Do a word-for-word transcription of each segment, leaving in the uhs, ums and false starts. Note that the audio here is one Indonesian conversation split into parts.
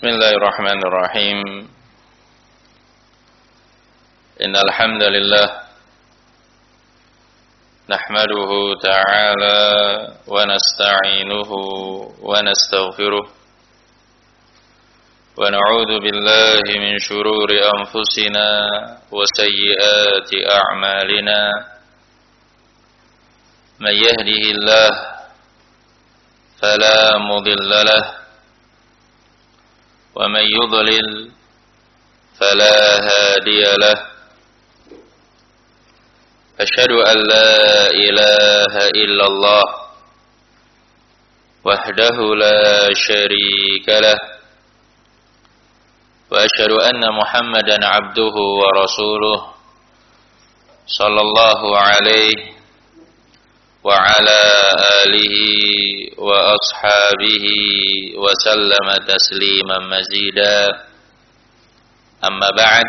Bismillahirrahmanirrahim. Innal hamdalillah nahmaduhu ta'ala wa nasta'inuhu wa nastaghfiruh wa na'udzu billahi min shururi anfusina wa sayyiati a'malina. Man yahdihillah fala mudilla lahu wa man yudlil fala hadiya lahu. Asyhadu an la ilaha illallah wahdahu la syarika lah wa asyhadu anna Muhammadan abduhu wa rasuluh sallallahu alaihi wa ala alihi wa ashabihi wa sallama tasliman mazida. Amma ba'd.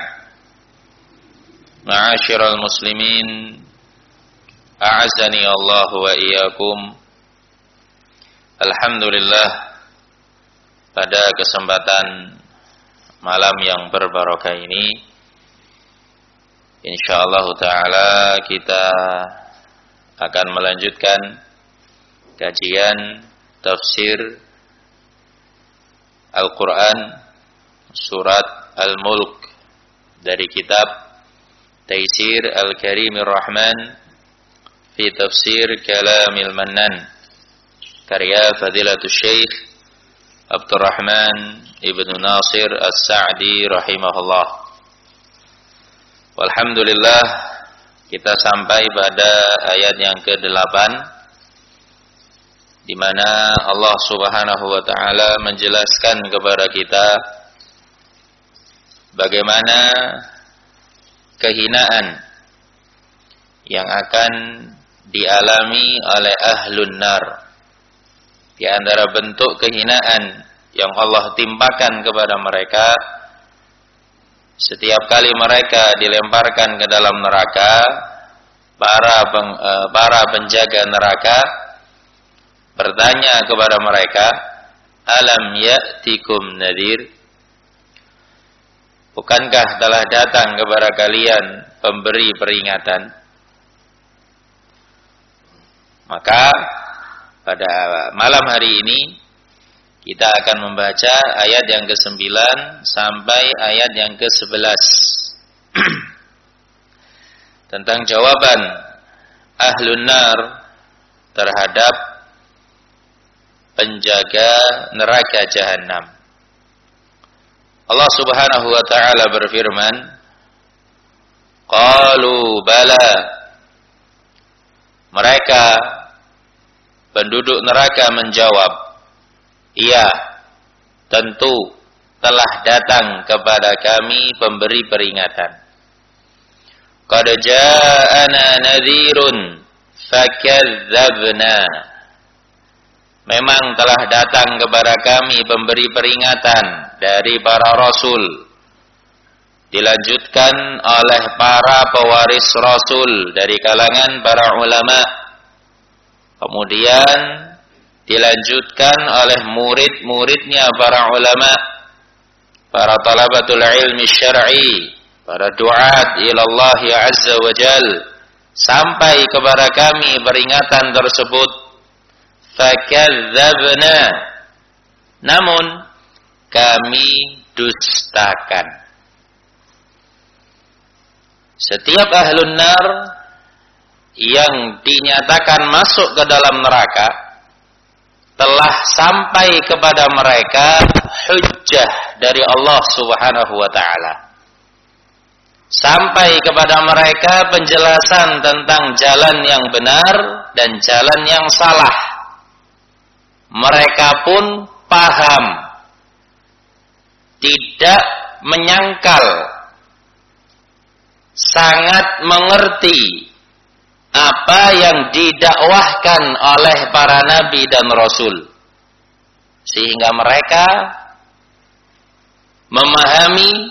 Ma'asyiral muslimin, a'azzani Allah wa iyyakum. Alhamdulillah, pada kesempatan malam yang berbarokah ini insyaallah taala kita akan melanjutkan kajian tafsir Al-Quran surat Al-Mulk dari kitab Taisir Al-Karimir Rahman fi Tafsir Kalamil Mannan karya Fadilatul Syekh Abdurrahman Ibn Nasir As-Sa'di rahimahullah. Walhamdulillah, kita sampai pada ayat yang kedelapan, di mana Allah Subhanahu wa taala menjelaskan kepada kita bagaimana kehinaan yang akan dialami oleh ahlun nar. Di antara bentuk kehinaan yang Allah timpakan kepada mereka setiap kali mereka dilemparkan ke dalam neraka, para peng, para penjaga neraka bertanya kepada mereka, alam ya'tikum nadhir? Bukankah telah datang kepada kalian pemberi peringatan? Maka pada malam hari ini kita akan membaca ayat yang kesembilan sampai ayat yang kesebelas tentang jawaban ahlun nar terhadap penjaga neraka jahanam. Allah Subhanahu wa taala berfirman, qalu bala. Mereka penduduk neraka menjawab, iya, tentu telah datang kepada kami pemberi peringatan. Qad ja'ana nadhirun fakadzabna. Memang telah datang kepada kami pemberi peringatan dari para rasul, dilanjutkan oleh para pewaris rasul dari kalangan para ulama, kemudian dilanjutkan oleh murid-muridnya para ulama, para talabatul ilmi syar'i, para duat ilallah azza wa jal, sampai kepada kami peringatan tersebut. Fakadzabna, namun kami dustakan. Setiap ahlun nar yang dinyatakan masuk ke dalam neraka, telah sampai kepada mereka hujjah dari Allah Subhanahu wa taala. Sampai kepada mereka penjelasan tentang jalan yang benar dan jalan yang salah. Mereka pun paham, tidak menyangkal, sangat mengerti apa yang didakwahkan oleh para nabi dan rasul, sehingga mereka memahami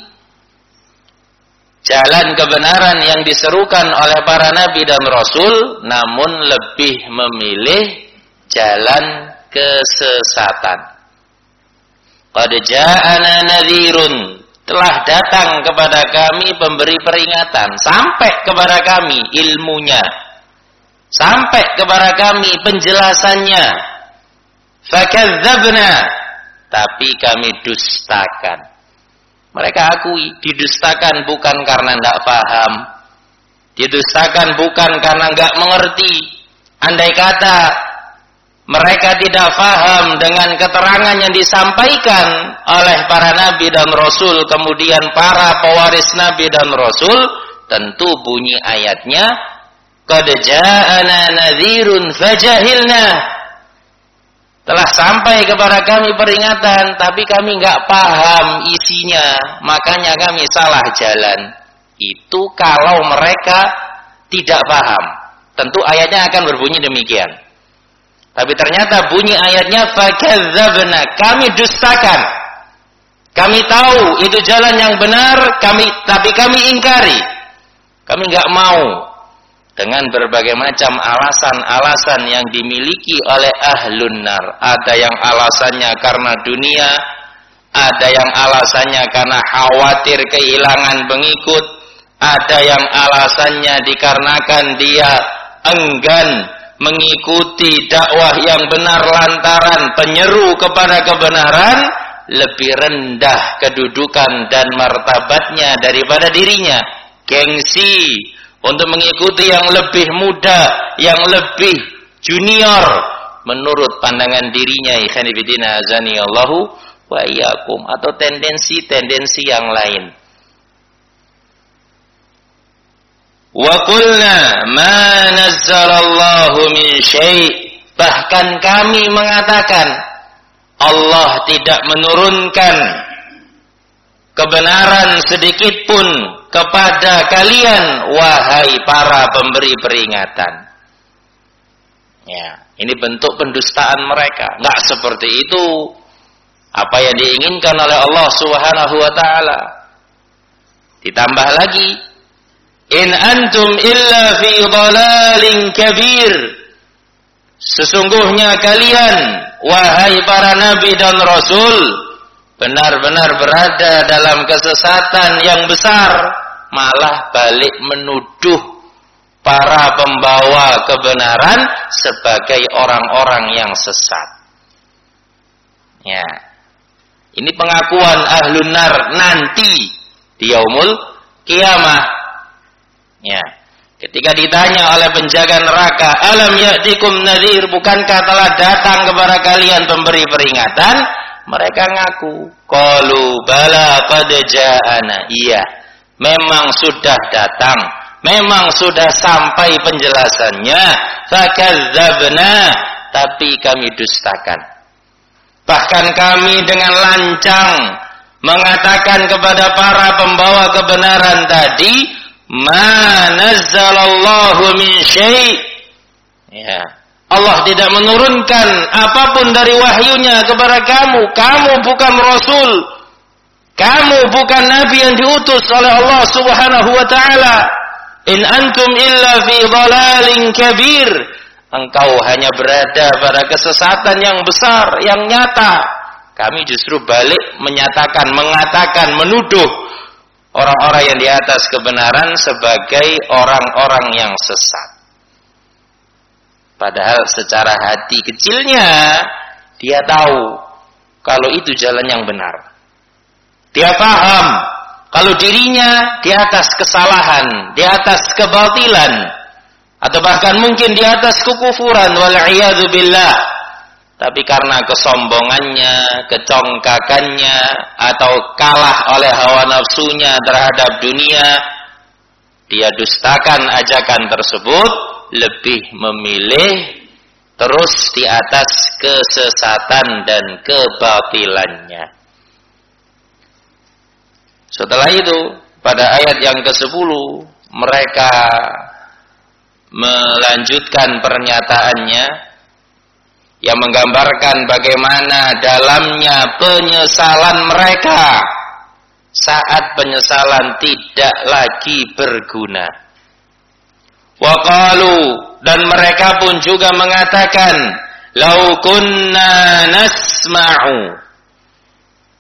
jalan kebenaran yang diserukan oleh para nabi dan rasul, namun lebih memilih jalan kesesatan. qad ja'ana nadhirun, telah datang kepada kami pemberi peringatan, sampai kepada kami ilmunya, sampai kepada kami penjelasannya. Fakadzabna, tapi kami dustakan. Mereka akui didustakan bukan karena tidak paham, didustakan bukan karena enggak mengerti. Andai kata mereka tidak paham dengan keterangan yang disampaikan oleh para nabi dan rasul, kemudian para pewaris nabi dan rasul, tentu bunyi ayatnya qad ja'ana nadhirun fajahilna, telah sampai kepada kami peringatan, tapi kami enggak paham isinya, makanya kami salah jalan. Itu kalau mereka tidak paham. Tentu ayatnya akan berbunyi demikian. Tapi ternyata bunyi ayatnya fakadzabna, kami dustakan. Kami tahu itu jalan yang benar, kami tapi kami ingkari. Kami enggak mau. Dengan berbagai macam alasan-alasan yang dimiliki oleh ahlun nar. Ada yang alasannya karena dunia, ada yang alasannya karena khawatir kehilangan pengikut, ada yang alasannya dikarenakan dia enggan mengikuti dakwah yang benar lantaran penyeru kepada kebenaran lebih rendah kedudukan dan martabatnya daripada dirinya, gengsi untuk mengikuti yang lebih muda, yang lebih junior menurut pandangan dirinya. Ikhwan fillah azani Allahu wa iyyakum, atau tendensi-tendensi yang lain. Wa qulna ma nazzalallahu min syai', bahkan kami mengatakan Allah tidak menurunkan kebenaran sedikit pun kepada kalian, wahai para pemberi peringatan. Ya, ini bentuk pendustaan mereka. Enggak seperti itu apa yang diinginkan oleh Allah Subhanahu wa taala. Ditambah lagi, in antum illa fi dhalalin kabir, sesungguhnya kalian wahai para nabi dan rasul benar-benar berada dalam kesesatan yang besar. Malah balik menuduh para pembawa kebenaran sebagai orang-orang yang sesat. Ya, ini pengakuan ahlun nar nanti di yaumul qiyamah. Ya, ketika ditanya oleh penjaga neraka, alam ya'tikum nadhir, bukankah telah datang kepada kalian pemberi peringatan? Mereka ngaku, qalu bala qad ja'ana, iya, memang sudah datang, memang sudah sampai penjelasannya. Fakadzabna, tapi kami dustakan. Bahkan kami dengan lancang mengatakan kepada para pembawa kebenaran tadi, ma nazzalallahu min syai', ya, Allah tidak menurunkan apapun dari wahyunya kepada kamu. Kamu bukan rasul, kamu bukan nabi yang diutus oleh Allah Subhanahu wa taala. In antum illa fi dhalalin kabir, engkau hanya berada pada kesesatan yang besar, yang nyata. Kami justru balik menyatakan, mengatakan, menuduh orang-orang yang di atas kebenaran sebagai orang-orang yang sesat. Padahal secara hati kecilnya dia tahu kalau itu jalan yang benar. Dia paham kalau dirinya di atas kesalahan, di atas kebatilan, atau bahkan mungkin di atas kekufuran, wal'iyadzu billah. Tapi karena kesombongannya, kecongkakannya, atau kalah oleh hawa nafsunya terhadap dunia, dia dustakan ajakan tersebut, lebih memilih terus di atas kesesatan dan kebatilannya. Setelah itu, pada ayat yang kesepuluh, mereka melanjutkan pernyataannya yang menggambarkan bagaimana dalamnya penyesalan mereka saat penyesalan tidak lagi berguna. Wa qalu, dan mereka pun juga mengatakan, lau kunna nasma'u,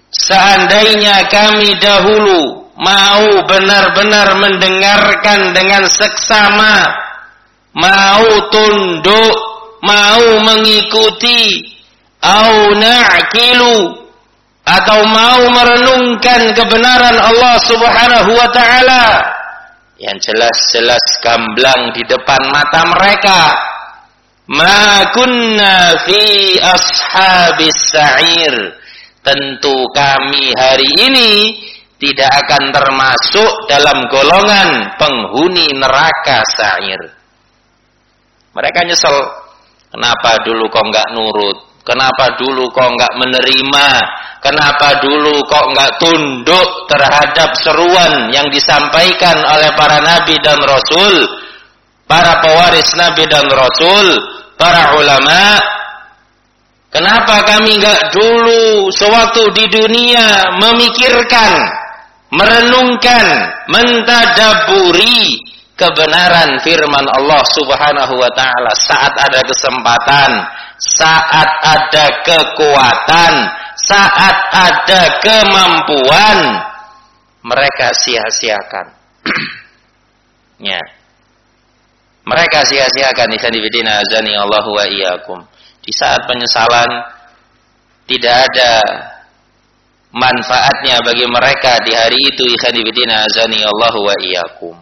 seandainya kami dahulu mau benar-benar mendengarkan dengan seksama, mau tunduk, mau mengikuti, au na'qilu, atau mau merenungkan kebenaran Allah Subhanahu wa ta'ala yang jelas-jelas gamblang di depan mata mereka, ma kunna fi ashabis sa'ir, tentu kami hari ini tidak akan termasuk dalam golongan penghuni neraka sa'ir. Mereka nyesel, kenapa dulu kok enggak nurut, kenapa dulu kok enggak menerima, kenapa dulu kok enggak tunduk terhadap seruan yang disampaikan oleh para nabi dan rasul, para pewaris nabi dan rasul, para ulama. Kenapa kami enggak dulu sewaktu di dunia memikirkan, merenungkan, mentadaburi kebenaran firman Allah Subhanahu wa ta'ala saat ada kesempatan, saat ada kekuatan, saat ada kemampuan, mereka sia-siakan. Ya. Mereka sia-siakan, ikhwan fillah azani Allah wa iyyakum. Di saat penyesalan tidak ada manfaatnya bagi mereka di hari itu, ikhwan fillah azani Allah wa iyyakum.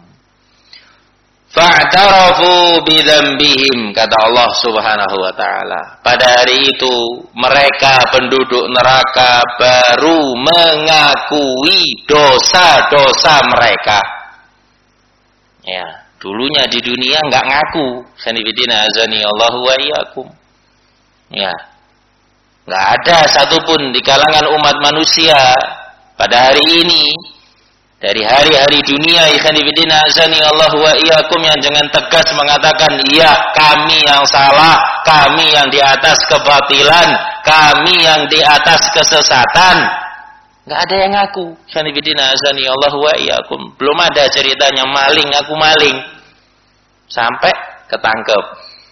Fa'tarafu bidzambihim, kata Allah Subhanahu wa ta'ala. Pada hari itu mereka penduduk neraka baru mengakui dosa-dosa mereka. Ya, dulunya di dunia enggak ngaku. Sanibidina azani Allah wa iyyakum. Ya. Enggak ada satupun di kalangan umat manusia pada hari ini, dari hari-hari dunia, ikhwan fillah azani Allah wa iyyakum, yang dengan tegas mengatakan, iya kami yang salah, kami yang di atas kebatilan, kami yang di atas kesesatan. Enggak ada yang ngaku, ikhwan fillah azani Allah wa iyyakum. Belum ada ceritanya maling, aku maling, sampai ketangkep.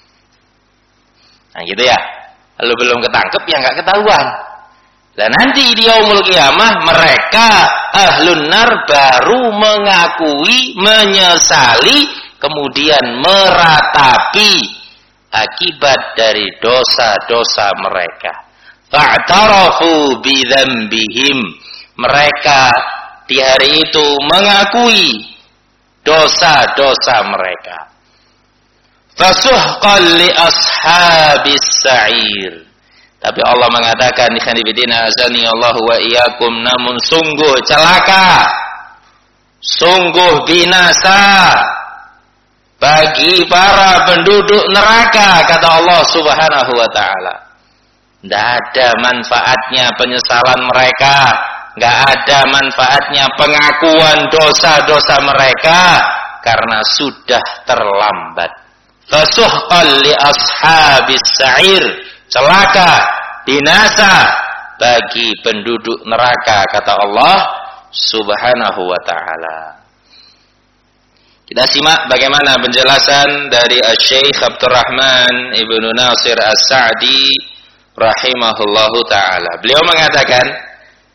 Nah gitu ya. Lalu belum ketangkep ya enggak ketahuan. Dan nanti di yaumul qiyamah mereka ahlun nar baru mengakui, menyesali, kemudian meratapi akibat dari dosa-dosa mereka. Fa'tarafu bidzambihim, mereka di hari itu mengakui dosa-dosa mereka. Fasuhqan li ashabis sa'ir. Tapi Allah mengatakan, ikhwan fillah azani Allah wa iyyakum, namun sungguh celaka, sungguh binasa bagi para penduduk neraka, kata Allah Subhanahu wa ta'ala. Tidak ada manfaatnya penyesalan mereka, tidak ada manfaatnya pengakuan dosa-dosa mereka, karena sudah terlambat. Fasuhqan li ashabis sa'ir, celaka, binasa bagi penduduk neraka, kata Allah Subhanahu wa ta'ala. Kita simak bagaimana penjelasan dari Asy-Syaikh Abdurrahman Ibnu Nasir As-Sa'di rahimahullahu ta'ala. Beliau mengatakan,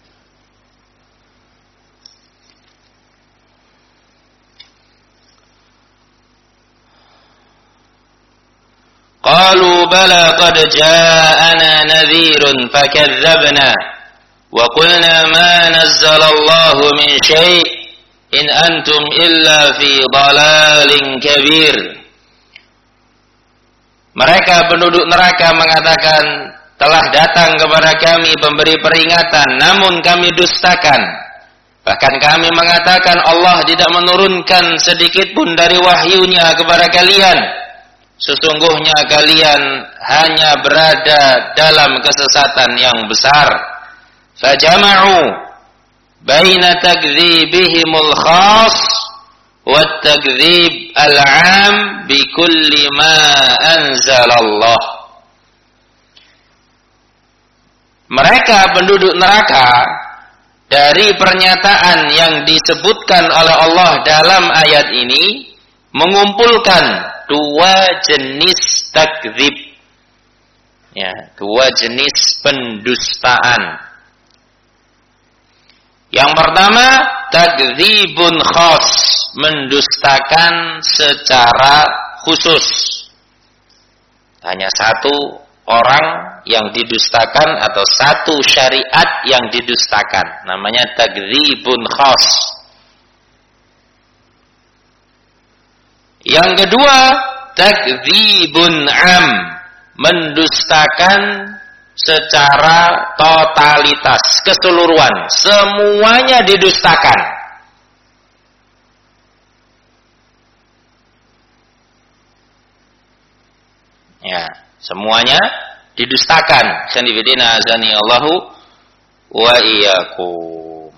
qalu bala qad ja'ana nadhirun fakadzabna wa qulna ma nazzala Allahu min syai' in antum illa fi dhalalin kabir. Mereka penduduk neraka mengatakan, telah datang kepada kami pemberi peringatan, namun kami dustakan. Bahkan kami mengatakan Allah tidak menurunkan sedikit pun dari wahyunya kepada kalian. Sesungguhnya kalian hanya berada dalam kesesatan yang besar. Fajama'u baina takdzibihimul khas wa takdzib al-'am bi kulli ma anzalallah. Mereka penduduk neraka dari pernyataan yang disebutkan oleh Allah dalam ayat ini mengumpulkan dua jenis takdzib, ya, dua jenis pendustaan. Yang pertama, takdzibun khas, mendustakan secara khusus. Hanya satu orang yang didustakan atau satu syariat yang didustakan, namanya takdzibun khas. Yang kedua, takdzibun am, mendustakan secara totalitas, keseluruhan, semuanya didustakan. Ya, semuanya didustakan. Sanibidina azani Allahu wa iyyakum.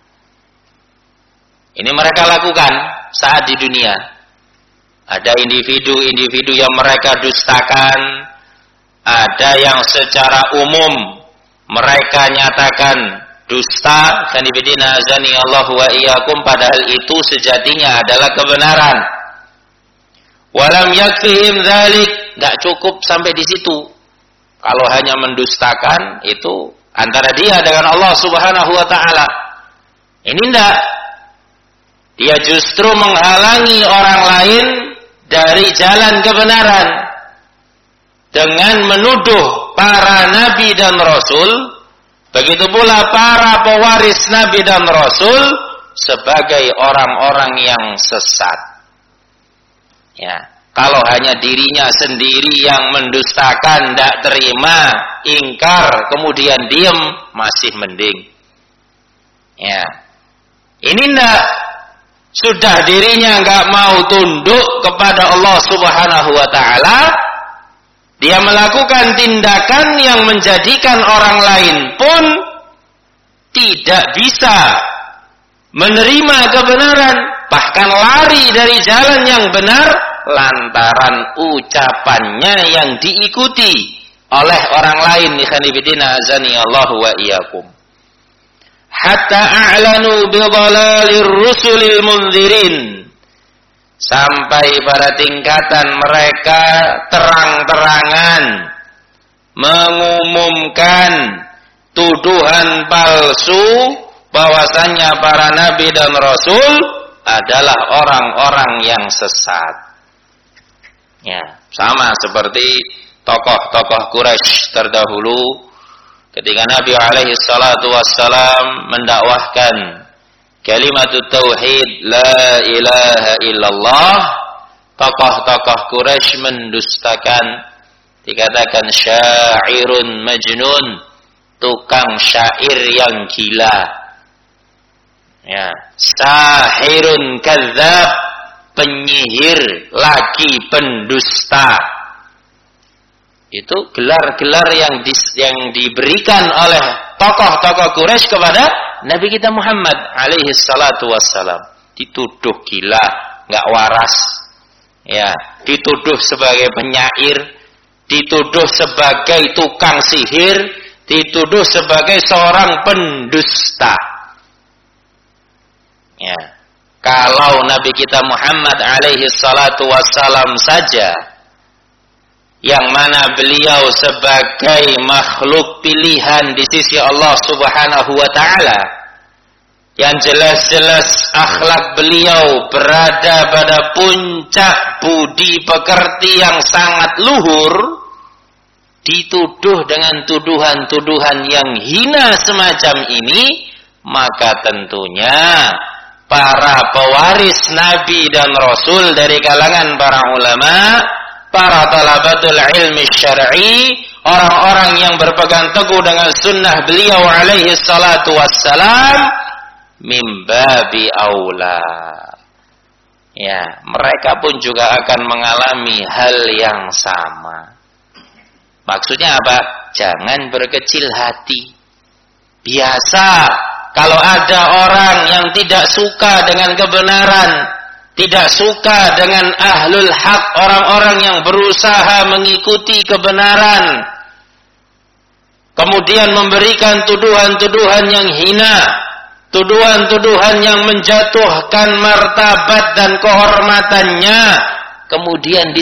Ini mereka lakukan saat di dunia. Ada individu-individu yang mereka dustakan, ada yang secara umum mereka nyatakan dusta. Sanibidina azani Allahu wa iyyakum, padahal itu sejatinya adalah kebenaran. Walam yakfihim dzalik, enggak cukup sampai di situ. Kalau hanya mendustakan itu antara dia dengan Allah Subhanahu wa taala. Ini enggak. Dia justru menghalangi orang lain dari jalan kebenaran dengan menuduh para nabi dan rasul, begitu pula para pewaris nabi dan rasul sebagai orang-orang yang sesat. Ya, kalau hanya dirinya sendiri yang mendustakan, tidak terima, ingkar, kemudian diam, masih mending. Ya, ini tidak. Sudah dirinya enggak mau tunduk kepada Allah Subhanahu wa taala, dia melakukan tindakan yang menjadikan orang lain pun tidak bisa menerima kebenaran, bahkan lari dari jalan yang benar lantaran ucapannya yang diikuti oleh orang lain. Ikhanibidina azani Allahu wa iyyakum. Hatta a'lanu bidhalalir rusulil mundzirin, sampai pada tingkatan mereka terang-terangan mengumumkan tuduhan palsu bahwasannya para nabi dan rasul adalah orang-orang yang sesat. Ya, sama seperti tokoh-tokoh Quraisy terdahulu. Ketika Nabi alaihi salatu wassalam mendakwahkan kalimat tauhid la ilaha illallah, tokoh-tokoh Quraisy mendustakan, dikatakan syairun majnun, tukang syair yang gila. Ya, sahirun kadzab, penyihir lagi pendusta. Itu gelar-gelar yang di, yang diberikan oleh tokoh-tokoh Quraisy kepada Nabi kita Muhammad alaihi salatu wassalam. Dituduh gila, enggak waras. Ya, dituduh sebagai penyair, dituduh sebagai tukang sihir, dituduh sebagai seorang pendusta. Ya. Kalau Nabi kita Muhammad alaihi salatu wassalam saja, yang mana beliau sebagai makhluk pilihan di sisi Allah Subhanahu wa taala, yang jelas-jelas akhlak beliau berada pada puncak budi pekerti yang sangat luhur, dituduh dengan tuduhan-tuduhan yang hina semacam ini, maka tentunya para pewaris Nabi dan Rasul dari kalangan para ulama, para talabatul ilmi syar'i, orang-orang yang berpegang teguh dengan sunnah beliau alaihi salatu wassalam, mimbabi aula. Ya, mereka pun juga akan mengalami hal yang sama. Maksudnya apa? Jangan berkecil hati. Biasa kalau ada orang yang tidak suka dengan kebenaran, tidak suka dengan ahlul haq, orang-orang yang berusaha mengikuti kebenaran, kemudian memberikan tuduhan-tuduhan yang hina, tuduhan-tuduhan yang menjatuhkan martabat dan kehormatannya, kemudian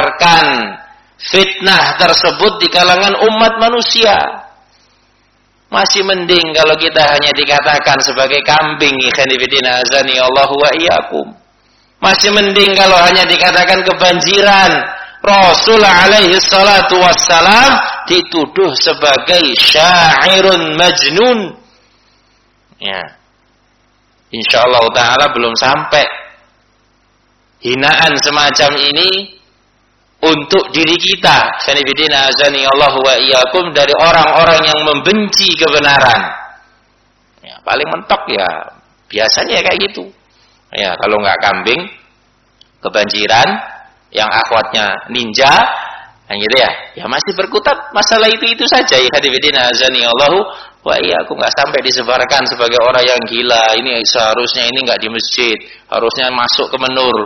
disebarkan fitnah tersebut di kalangan umat manusia. Masih mending kalau kita hanya dikatakan sebagai kambing, ikhwanifidina azani Allahu wa iyyakum. Masih mending kalau hanya dikatakan kebanjiran. Rasul alaihi salatu wassalam dituduh sebagai syairun majnun. Ya. Insyaallah taala belum sampai hinaan semacam ini untuk diri kita, sanibidina azani Allah wa iyyakum, dari orang-orang yang membenci kebenaran. Ya, paling mentok ya biasanya kayak gitu. Ya, kalau nggak kambing, kebanjiran, yang akhwatnya ninja, yang gitu ya. Ya masih berkutat masalah itu-itu saja. Ya, sanibidina azani Allah wa iyyakum, nggak sampai disebarkan sebagai orang yang gila. Ini seharusnya ini nggak di masjid, harusnya masuk ke menur.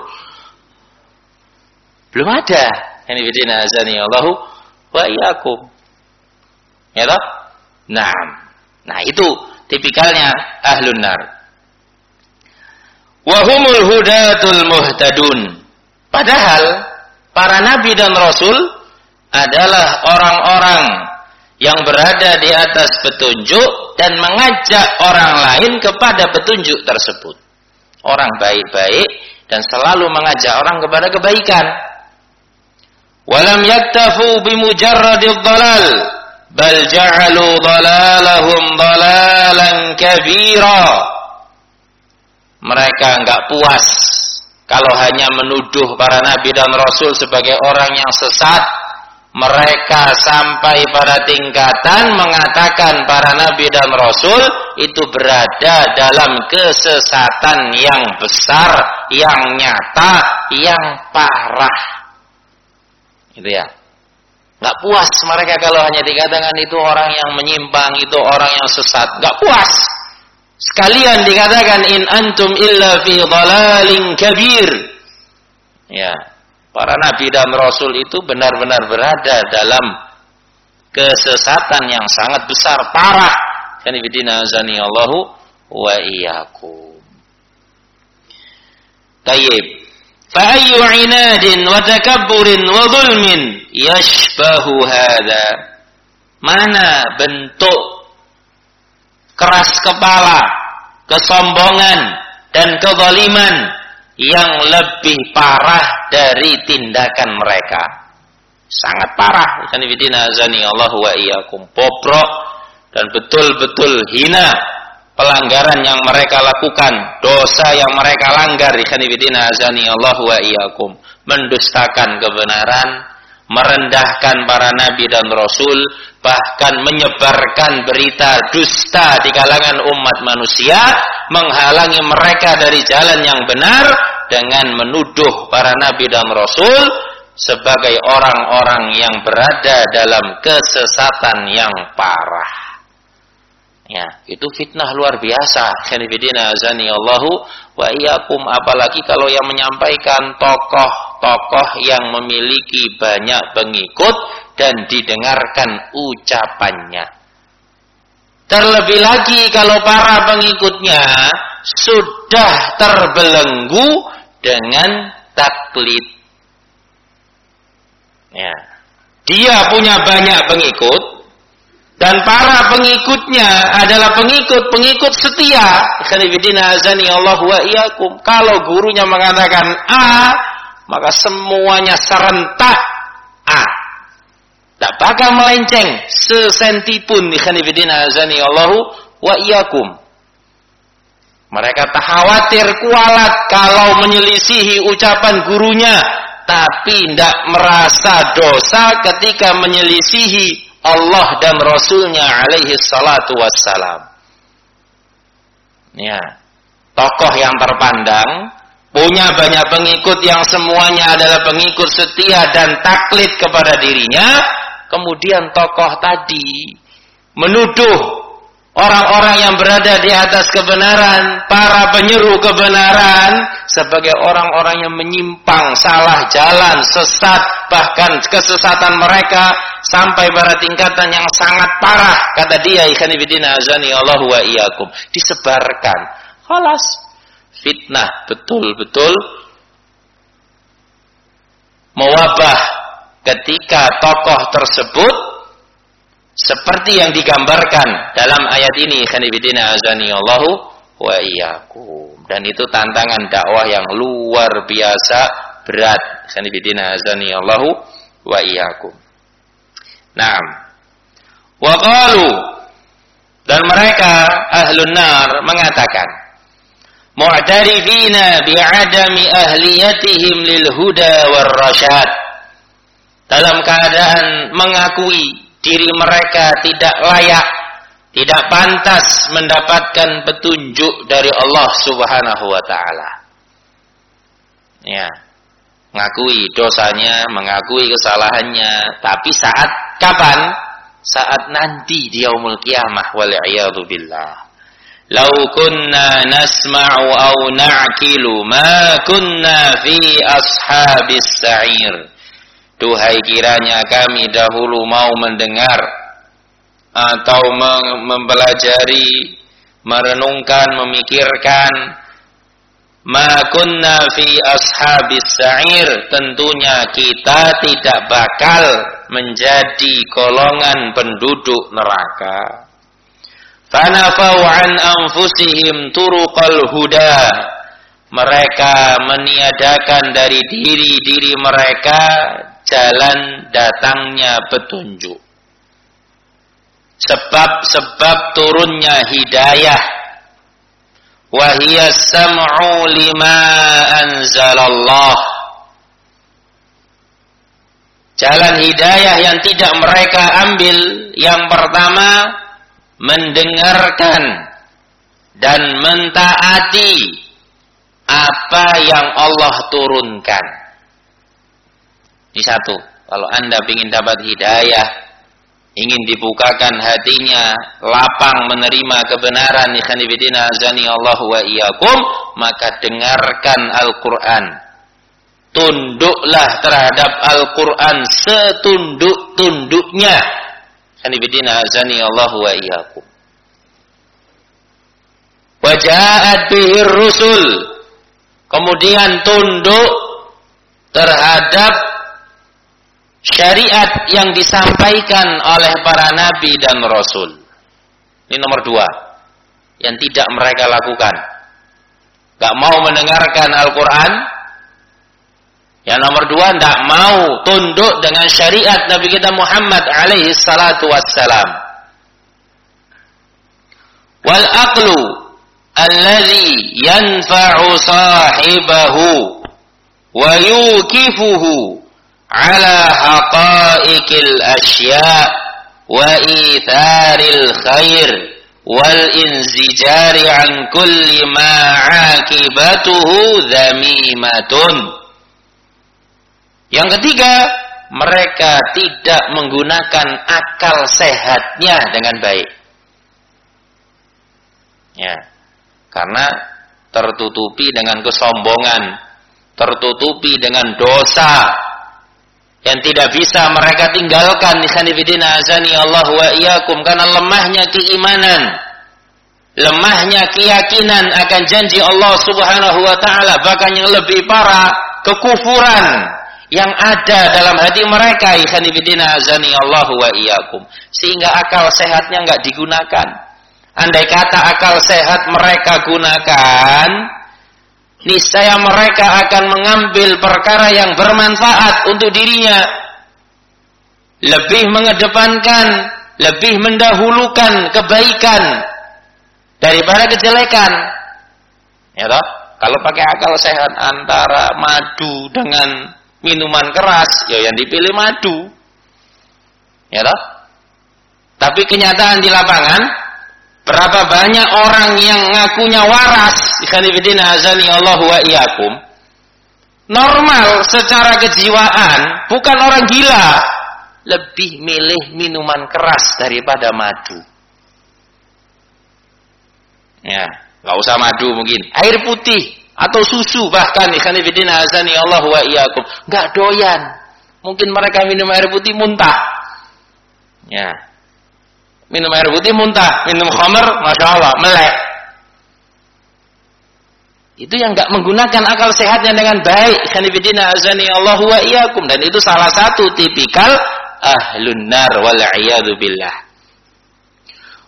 Belum ada. Ini bidina azani Allahu wa iyyakum. Ya toh? Nah. Nah, itu tipikalnya ahlun nar. Wa humul hudatul muhtadun. Padahal para nabi dan rasul adalah orang-orang yang berada di atas petunjuk dan mengajak orang lain kepada petunjuk tersebut. Orang baik-baik dan selalu mengajak orang kepada kebaikan. Walam yaktafu bimujarradid dalal bal ja'alu dalalahum dalalan kabira. Mereka enggak puas kalau hanya menuduh para nabi dan rasul sebagai orang yang sesat. Mereka sampai pada tingkatan mengatakan para nabi dan rasul itu berada dalam kesesatan yang besar, yang nyata, yang parah. Gitu ya. Nggak puas mereka kalau hanya dikatakan itu orang yang menyimpang, itu orang yang sesat. Nggak puas. Sekalian dikatakan in antum illa fi dhalalin kabir. Ya, para nabi dan rasul itu benar-benar berada dalam kesesatan yang sangat besar, parah. Kanibidina azani Allahu wa iyyakum. Tayyib. فَأَيُّ عِنَادٍ وَتَكَبُّرٍ وَظُلْمٍ يَشْبَهُ هَذَا. Mana bentuk keras kepala, kesombongan dan kezaliman yang lebih parah dari tindakan mereka? Sangat parah. Kanibidina azani Allahu wa iyyakum. Bobrok dan betul-betul hina pelanggaran yang mereka lakukan, dosa yang mereka langgar. Ikhwanifidina azani Allahu wa iyyakum. Mendustakan kebenaran, merendahkan para nabi dan rasul, bahkan menyebarkan berita dusta di kalangan umat manusia, menghalangi mereka dari jalan yang benar dengan menuduh para nabi dan rasul sebagai orang-orang yang berada dalam kesesatan yang parah. Ya, itu fitnah luar biasa. Kanibidina azani Allahu wa iyyakum, apalagi kalau yang menyampaikan tokoh-tokoh yang memiliki banyak pengikut dan didengarkan ucapannya. Terlebih lagi kalau para pengikutnya sudah terbelenggu dengan taklid. Ya. Dia punya banyak pengikut dan para pengikutnya adalah pengikut-pengikut setia. Khalifidina azani Allah wa iyyakum. Kalau gurunya mengatakan A, maka semuanya serentak A. Tak bakal melenceng sesenti pun. Khalifidina azani Allah wa iyyakum. Mereka tak khawatir kualat kalau menyelisihi ucapan gurunya, tapi tidak merasa dosa ketika menyelisihi Allah dan Rasulnya alaihi salatu wassalam. Ya, tokoh yang terpandang, punya banyak pengikut yang semuanya adalah pengikut setia dan taklid kepada dirinya. Kemudian tokoh tadi menuduh orang-orang yang berada di atas kebenaran, para penyeru kebenaran, sebagai orang-orang yang menyimpang, salah jalan, sesat, bahkan kesesatan mereka sampai pada tingkatan yang sangat parah. Kata dia, ikhwanifidina azani Allah wa iyyakum, disebarkan. Khalas, fitnah betul-betul mewabah ketika tokoh tersebut seperti yang digambarkan dalam ayat ini, khanifidina azani Allahu wa iyyakum. Dan itu tantangan dakwah yang luar biasa berat, khanifidina azani Allahu wa iyyakum. Naam. Wa qalu, dan mereka ahlun nar mengatakan, mu'tarifina bi'adami ahliyatihim lil huda war rasyad, dalam keadaan mengakui diri mereka tidak layak, tidak pantas mendapatkan petunjuk dari Allah Subhanahu wa taala. Ya, mengakui dosanya, mengakui kesalahannya, tapi saat kapan? Saat nanti di yaumul qiyamah, wal a'yadu billah. Lau kunna nasma'u aw na'qilu ma kunna fi ashabis sa'ir. Duhai kiranya kami dahulu mau mendengar atau mempelajari, merenungkan, memikirkan, ma kunna fi ashabis sa'ir, tentunya kita tidak bakal menjadi golongan penduduk neraka. Fanafau an anfusihim turuqal huda, mereka meniadakan dari diri-diri mereka jalan datangnya petunjuk, sebab-sebab turunnya hidayah. Wahiyas sam'u lima anzalallah, jalan hidayah yang tidak mereka ambil, yang pertama mendengarkan dan mentaati apa yang Allah turunkan. Ini satu. Kalau Anda ingin dapat hidayah, ingin dibukakan hatinya, lapang menerima kebenaran, ikhwanifidina azani Allah wa iyyakum, maka dengarkan Al-Quran. Tunduklah terhadap Al-Quran setunduk-tunduknya. Ikhwanifidina azani Allah wa iyyakum. Wa ja'at bihir rusul, kemudian tunduk terhadap syariat yang disampaikan oleh para nabi dan rasul. Ini nomor dua yang tidak mereka lakukan. Gak mau mendengarkan Al-Quran. Yang nomor dua, tidak mau tunduk dengan syariat Nabi kita Muhammad alaihi salatu wassalam. Wal aqlu alladhi yanfa'u sahibahu wa yukifuhu ala haqa'iqil asya' wa itharil khair wal inzijari an kulli ma 'akibatuhu dhamimatun. Yang ketiga, mereka tidak menggunakan akal sehatnya dengan baik. Ya, karena tertutupi dengan kesombongan, tertutupi dengan dosa yang tidak bisa mereka tinggalkan. Ikhwanifidina azani Allah wa iyyakum, karena lemahnya keimanan, lemahnya keyakinan akan janji Allah Subhanahu wa taala, bahkan yang lebih parah, kekufuran yang ada dalam hati mereka. Ikhwanifidina azani Allah wa iyyakum, sehingga akal sehatnya enggak digunakan. Andai kata akal sehat mereka gunakan, niscaya mereka akan mengambil perkara yang bermanfaat untuk dirinya, lebih mengedepankan, lebih mendahulukan kebaikan daripada kejelekan. Ya toh? Kalau pakai akal sehat, antara madu dengan minuman keras, ya yang dipilih madu. Ya toh? Tapi kenyataan di lapangan, berapa banyak orang yang ngakunya waras, ikhwanifidina azani Allah wa iyyakum, normal secara kejiwaan, bukan orang gila, lebih milih minuman keras daripada madu. Ya, enggak usah madu, mungkin air putih atau susu, bahkan ikhwanifidina azani Allah wa iyyakum, enggak doyan. Mungkin mereka minum air putih muntah. Ya. Minum air putih muntah, minum khamr, masya Allah, melek. Itu yang enggak menggunakan akal sehatnya dengan baik. Ikhwanifidina azani Allah wa iyyakum, dan itu salah satu tipikal ahlun nar wal a'yadu billah.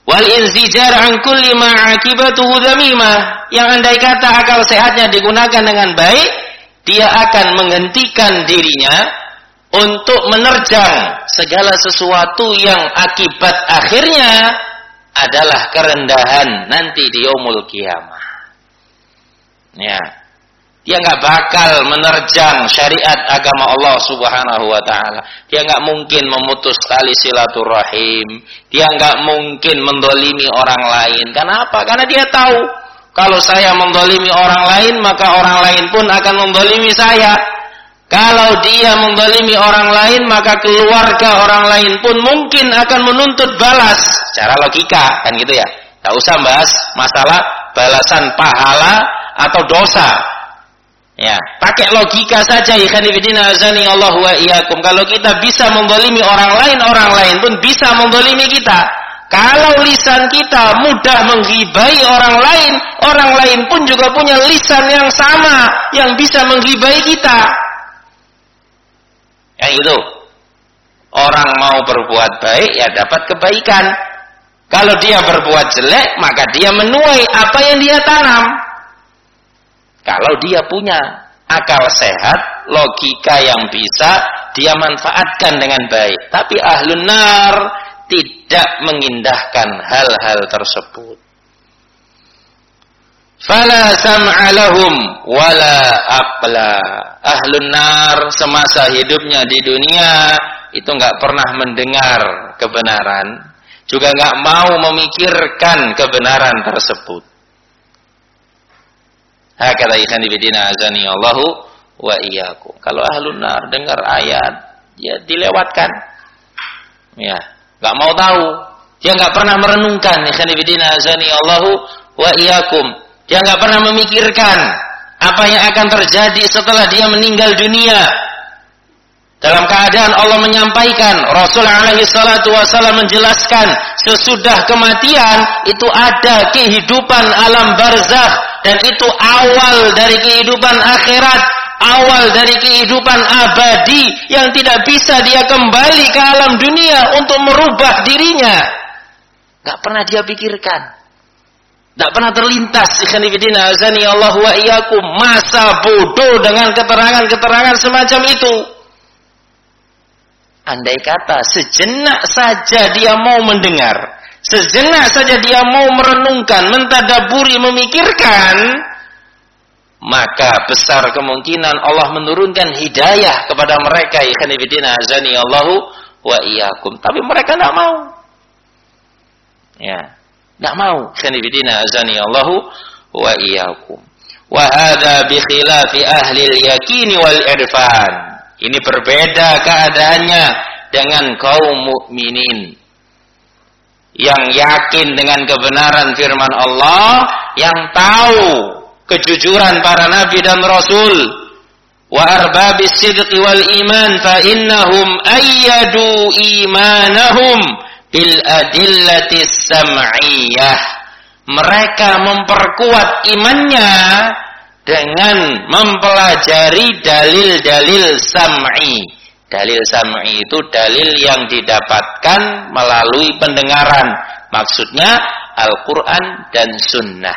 wal inzijar an kulli ma aqibatuhu dzamimah. Yang andai kata akal sehatnya digunakan dengan baik, dia akan menghentikan dirinya untuk menerjang segala sesuatu yang akibat akhirnya adalah kerendahan nanti di yaumul qiyamah. Ya. Dia nggak bakal menerjang syariat agama Allah Subhanahu wa taala. Dia nggak mungkin memutus tali silaturahim. Dia nggak mungkin mendolimi orang lain. Kenapa? Karena dia tahu kalau saya mendolimi orang lain, maka orang lain pun akan mendolimi saya. Kalau dia mendolimi orang lain, maka keluarga orang lain pun mungkin akan menuntut balas. Secara logika, kan gitu ya. Tak usah bahas masalah balasan pahala atau dosa. Ya, pakai logika saja. Ikhwanifidina azani Allah wa iyyakum. Kalau kita bisa mendolimi orang lain, orang lain pun bisa mendolimi kita. Kalau lisan kita mudah menghibai orang lain, orang lain pun juga punya lisan yang sama yang bisa menghibai kita. Ya itu. Orang mau berbuat baik ya dapat kebaikan. Kalau dia berbuat jelek, maka dia menuai apa yang dia tanam. Kalau dia punya akal sehat, logika yang bisa dia manfaatkan dengan baik. Tapi ahlun nar tidak mengindahkan hal-hal tersebut. Fala sam'a lahum wala aqla. Ahlun nar semasa hidupnya di dunia itu enggak pernah mendengar kebenaran, juga enggak mau memikirkan kebenaran tersebut. Hakata ikhwanifidina azani Allahu wa iyyakum. Kalau ahlun nar dengar ayat, ya dilewatkan. Ya, enggak mau tahu. Dia enggak pernah merenungkan ikhwanifidina azani Allahu wa iyyakum. Dia enggak pernah memikirkan apa yang akan terjadi setelah dia meninggal dunia. Dalam keadaan Allah menyampaikan, Rasul alaihi salatu wasallam menjelaskan, sesudah kematian itu ada kehidupan alam barzakh. Dan itu awal dari kehidupan akhirat, awal dari kehidupan abadi yang tidak bisa dia kembali ke alam dunia untuk merubah dirinya. Gak pernah dia pikirkan, gak pernah terlintas ikhwanifidina azani Allah wa iyyakum masa bodoh dengan keterangan-keterangan semacam itu. Andai kata sejenak saja dia mau mendengar, sejenak saja dia mau merenungkan, mentadaburi, memikirkan, maka besar kemungkinan Allah menurunkan hidayah kepada mereka. Ikhwanifidina azani Allahu wa iyyakum. Tapi mereka tidak mau. Ya, tidak mau. Ikhwanifidina azani Allahu wa iyyakum. Wa hadza bi khilafi ahli al-yaqin wal irfan. Ini berbeda keadaannya dengan kaum mukminin yang yakin dengan kebenaran firman Allah, yang tahu kejujuran para nabi dan rasul. Wa arbabis sidqi wal iman fa innahum ayyadu imanahum bil adillatis sam'iyah. Mereka memperkuat imannya dengan mempelajari dalil-dalil sam'i. Dalil sam'i itu dalil yang didapatkan melalui pendengaran. Maksudnya Al-Quran dan Sunnah.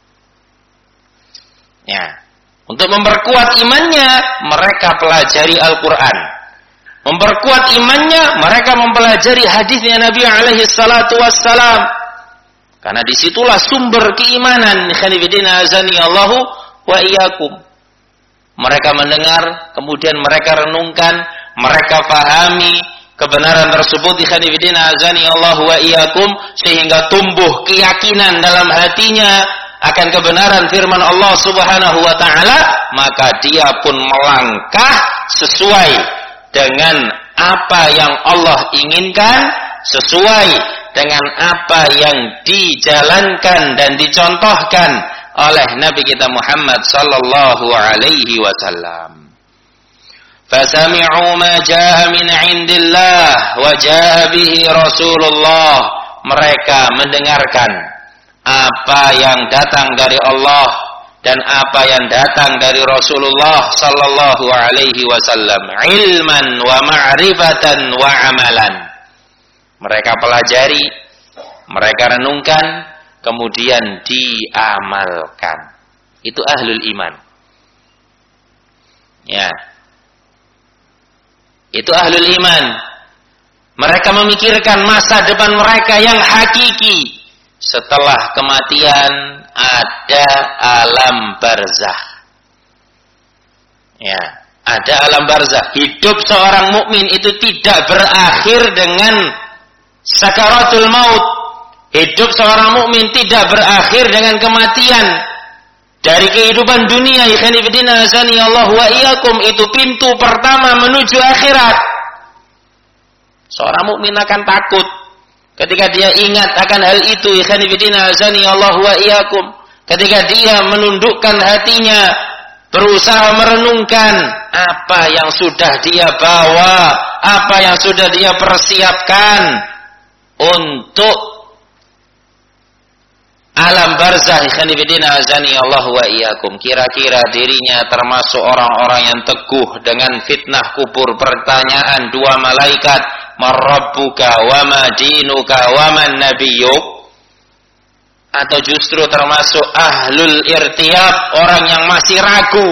Ya. Untuk memperkuat imannya, mereka pelajari Al-Quran. Memperkuat imannya, mereka mempelajari hadisnya Nabi alaihi salatu wassalam. Karena disitulah sumber keimanan. Khanifidina azani Allahu wa iyyakum. Mereka mendengar, kemudian mereka renungkan, mereka pahami kebenaran tersebut. Khanifidina azani Allahu wa iyyakum, sehingga tumbuh keyakinan dalam hatinya akan kebenaran firman Allah Subhanahu wa taala, maka dia pun melangkah sesuai dengan apa yang Allah inginkan, sesuai dengan apa yang dijalankan dan dicontohkan oleh Nabi kita Muhammad sallallahu alaihi wasallam. Fasami'u ma jaa min 'indillah wa jaa bihi Rasulullah. Mereka mendengarkan apa yang datang dari Allah dan apa yang datang dari Rasulullah sallallahu alaihi wasallam, ilman wa ma'rifatan wa amalan. Mereka pelajari, mereka renungkan, kemudian diamalkan. Itu ahlul iman. Ya. Itu ahlul iman. Mereka memikirkan masa depan mereka yang hakiki. Setelah kematian ada alam barzakh. Ya, ada alam barzakh. Hidup seorang mukmin itu tidak berakhir dengan sakaratul maut. Hidup seorang mukmin tidak berakhir dengan kematian. Dari kehidupan dunia, ikhwan fillah azanillahu wa iyyakum, itu pintu pertama menuju akhirat. Seorang mukmin akan takut ketika dia ingat akan hal itu, ikhwan fillah azanillahu wa iyyakum. Ketika dia menundukkan hatinya, berusaha merenungkan apa yang sudah dia bawa, apa yang sudah dia persiapkan untuk alam barzakh. Ikhwan fillah azanillahu wa iyyakum. Kira-kira dirinya termasuk orang-orang yang teguh dengan fitnah kubur, pertanyaan dua malaikat, marabbuka wa ma dinuka wa man nabiyyuk? Atau justru termasuk ahlul irtiyab, orang yang masih ragu?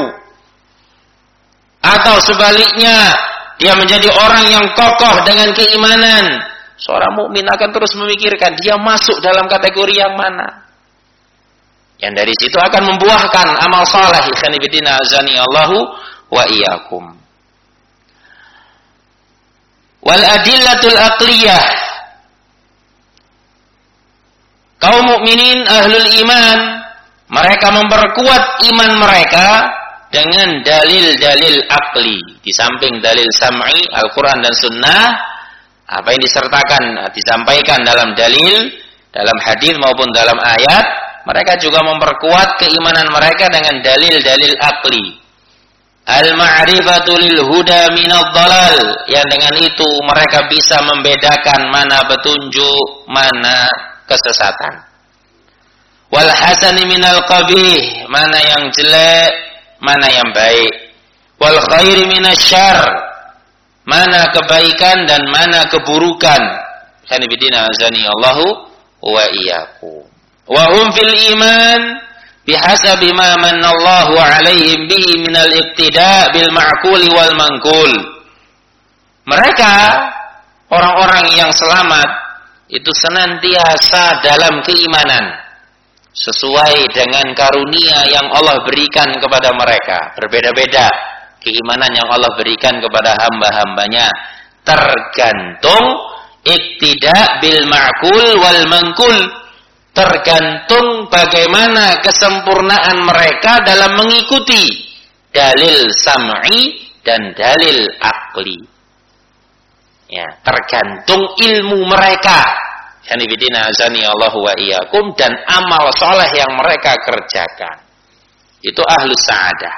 Atau sebaliknya, dia menjadi orang yang kokoh dengan keimanan? Seorang mukmin akan terus memikirkan dia masuk dalam kategori yang mana. Yang dari situ akan membuahkan amal saleh. Ikhwan fillah azanillahu wa iyyakum. Wal adillatul aqliyah. Kaum mukminin ahlul iman, mereka memperkuat iman mereka dengan dalil-dalil akli. Di samping dalil sam'i, Al-Quran dan Sunnah, apa yang disertakan, disampaikan dalam dalil, dalam hadis maupun dalam ayat, mereka juga memperkuat keimanan mereka dengan dalil-dalil akli. Al-ma'rifatu lil huda minad dhalal, yang dengan itu mereka bisa membedakan mana petunjuk, mana kesesatan. Wal hasani minal qabih, mana yang jelek, mana yang baik. Wal khairi minasyarr, mana kebaikan dan mana keburukan. Sanibidina azani Allahu wa iyyakum. Wa hum fil iman bihasabi ma manallahu alaihim bihi minal iqtida' bil ma'quli wal manqul. Mereka orang-orang yang selamat itu senantiasa dalam keimanan sesuai dengan karunia yang Allah berikan kepada mereka. Berbeda-beda keimanan yang Allah berikan kepada hamba-hambanya, tergantung iqtida' bil ma'qul wal manqul, tergantung bagaimana kesempurnaan mereka dalam mengikuti dalil sam'i dan dalil akli. Ya, tergantung ilmu mereka. Sanibidina azani Allahu wa iyyakum, dan amal soleh yang mereka kerjakan. Itu ahlus sa'adah.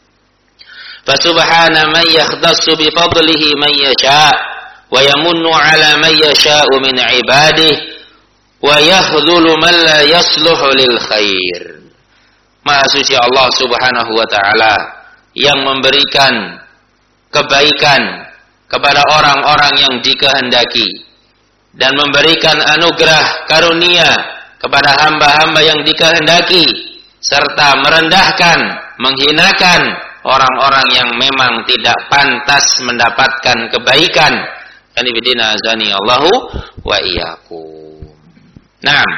Fa subhana man yakhdassu bi fadlihi man yasha' wa yamunnu 'ala man yasha'u min 'ibadihi wa yakhdhulu man la yasluhu lil khair. Maha suci Allah Subhanahu wa taala yang memberikan kebaikan kepada orang-orang yang dikehendaki dan memberikan anugerah karunia kepada hamba-hamba yang dikehendaki, serta merendahkan, menghinakan orang-orang yang memang tidak pantas mendapatkan kebaikan. Kanibidina azani Allahu wa iyyakum. Naam.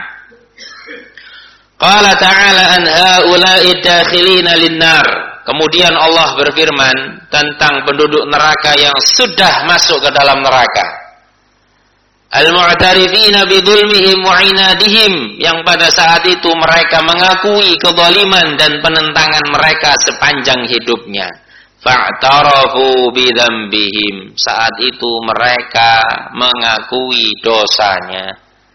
Qala ta'ala an ha'ula'i dakhilina lin-nar. Kemudian Allah berfirman tentang penduduk neraka yang sudah masuk ke dalam neraka. Al-mu'tarifina bidulmihim wa inadihim, yang pada saat itu mereka mengakui kezaliman dan penentangan mereka sepanjang hidupnya. Fa'tarafu bidzambihim, saat itu mereka mengakui dosanya.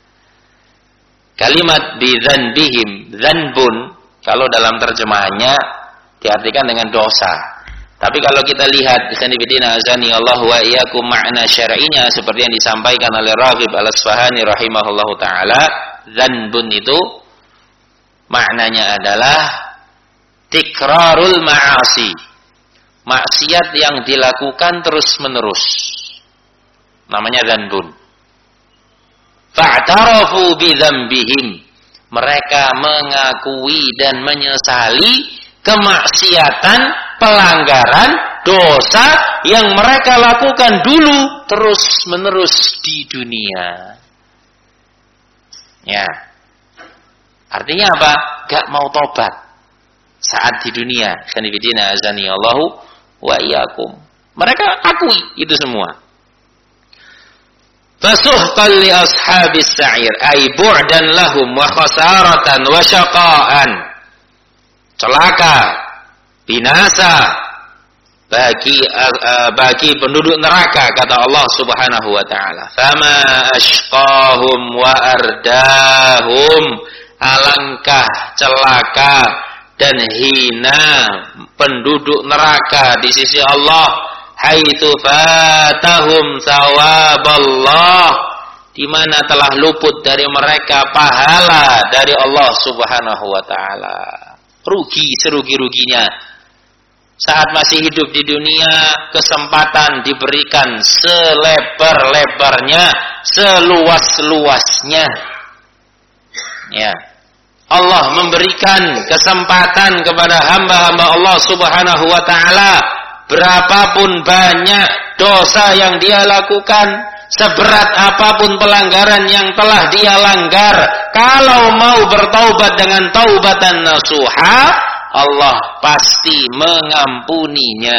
Kalimat bidzanbihim, dzanbun, kalau dalam terjemahannya diartikan dengan dosa. Tapi kalau kita lihat sanibidina azani Allah wa iyyakum makna syar'inya seperti yang disampaikan oleh Raghib Al-Asfahani rahimahullahu taala, dzanbun itu maknanya adalah tikrarul ma'asi, maksiat yang dilakukan terus-menerus. Namanya dzanbun. fa'tarafu bidzambihim. Mereka mengakui dan menyesali kemaksiatan, pelanggaran, dosa yang mereka lakukan dulu terus-menerus di dunia. Ya. Artinya apa? Gak mau tobat saat di dunia. Khanifidina azani Allahu wa iyyakum. Mereka akui itu semua. Fasuhqan li ashabis sa'ir ay bu'dan lahum wa khasaratan wa syaqa'an. Celaka, binasa bagi uh, bagi penduduk neraka, kata Allah Subhanahu wa taala. Fama ashqahum wa ardahum. Alangkah celaka dan hina penduduk neraka di sisi Allah. Haitsu fatahum thawaballah, di mana telah luput dari mereka pahala dari Allah Subhanahu wa taala. Rugi serugi-ruginya. Saat masih hidup di dunia, kesempatan diberikan selebar-lebarnya, seluas-luasnya. Ya. Allah memberikan kesempatan kepada hamba-hamba Allah Subhanahu wa taala, berapapun banyak dosa yang dia lakukan, seberat apapun pelanggaran yang telah dia langgar, kalau mau bertaubat dengan taubatan nasuha, Allah pasti mengampuninya.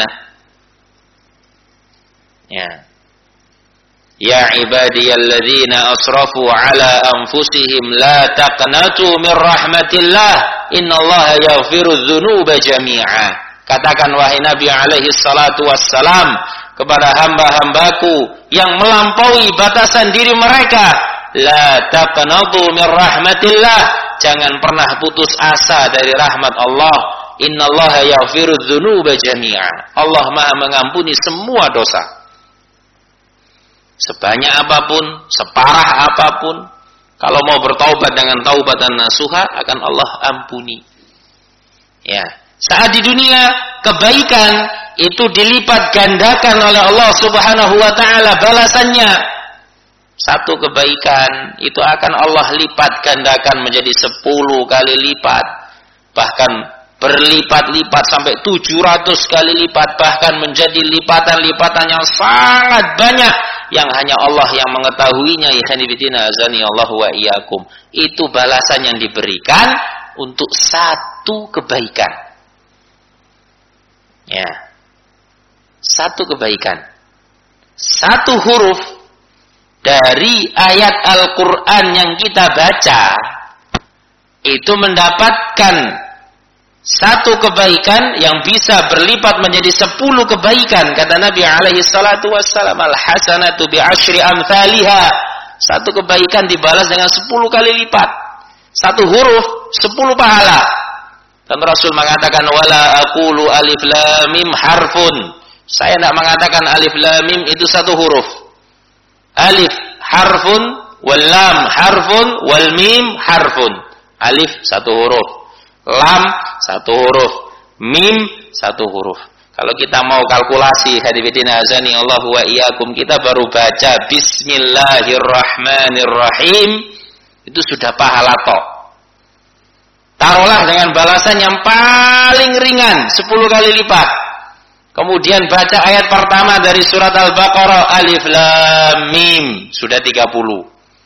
Ya. Ya ibadiyalladzina asrafu ala anfusihim la taqnatu min rahmatillah innallaha yaghfirudz dzunuba jami'a. Katakan wahai Nabi alaihi salatu wassalam kepada hamba-hambaku yang melampaui batasan diri mereka, la taqnatu min rahmatillah, jangan pernah putus asa dari rahmat Allah. Innallaha yaghfirudz dzunuba jami'a. Allah Maha mengampuni semua dosa. Sebanyak apapun, separah apapun, kalau mau bertaubat dengan taubatan nasuha, akan Allah ampuni. Ya, saat di dunia kebaikan itu dilipat gandakan oleh Allah Subhanahu wa taala balasannya. Satu kebaikan itu akan Allah lipat gandakan menjadi sepuluh kali lipat, bahkan berlipat-lipat sampai tujuh ratus kali lipat, bahkan menjadi lipatan-lipatan yang sangat banyak yang hanya Allah yang mengetahuinya. Ikhwanifidina azani Allah wa iyyakum. Itu balasan yang diberikan untuk satu kebaikan. Ya. Satu kebaikan. Satu huruf dari ayat Al-Qur'an yang kita baca itu mendapatkan satu kebaikan yang bisa berlipat menjadi sepuluh kebaikan. Kata Nabi alaihi salatu wassalam, al-hasanatu bi'ashri amthaliha. Satu kebaikan dibalas dengan sepuluh kali lipat. Satu huruf, sepuluh pahala. Dan Rasul mengatakan, wala aqulu alif lam mim harfun. Saya tidak mengatakan alif lam mim itu satu huruf. Alif harfun, wal lam harfun, wal mim harfun. Alif satu huruf, lam satu huruf, mim satu huruf. Kalau kita mau kalkulasi, hadirin azani Allah wa iyyakum, kita baru baca bismillahirrahmanirrahim itu sudah pahala tok. Taruhlah dengan balasan yang paling ringan sepuluh kali lipat. Kemudian baca ayat pertama dari surat Al-Baqarah, alif lam mim, sudah tiga puluh.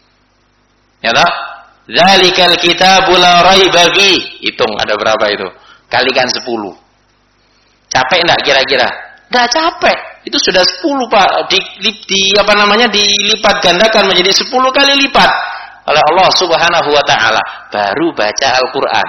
Ya tak? Dzalikal kitabu la raiba fi. Hitung ada berapa itu? Kalikan sepuluh. Capek enggak kira-kira? Enggak capek. Itu sudah sepuluh Pak. Di, di, di apa namanya? Dilipat gandakan menjadi sepuluh kali lipat oleh Allah Subhanahu wa taala. Baru baca Al-Qur'an.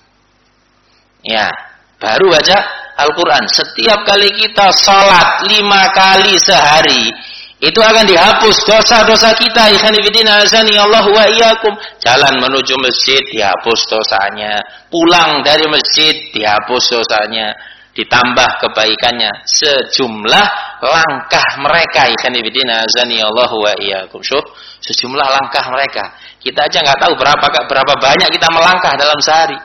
Ya, baru baca Al-Qur'an. Setiap kali kita salat lima kali sehari, itu akan dihapus dosa-dosa kita. Ikhwanifidina azani Allah wa iyyakum. Jalan menuju masjid dihapus dosanya, pulang dari masjid dihapus dosanya, ditambah kebaikannya sejumlah langkah mereka. Ikhwanifidina azani Allah wa iyyakum. Syuh, sejumlah langkah mereka. Kita aja nggak tahu berapa berapa banyak kita melangkah dalam sehari.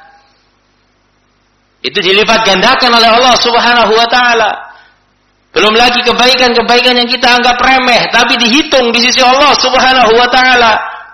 Itu dilipat gandakan oleh Allah Subhanahu wa taala. Belum lagi kebaikan-kebaikan yang kita anggap remeh, tapi dihitung di sisi Allah Subhanahu wa taala.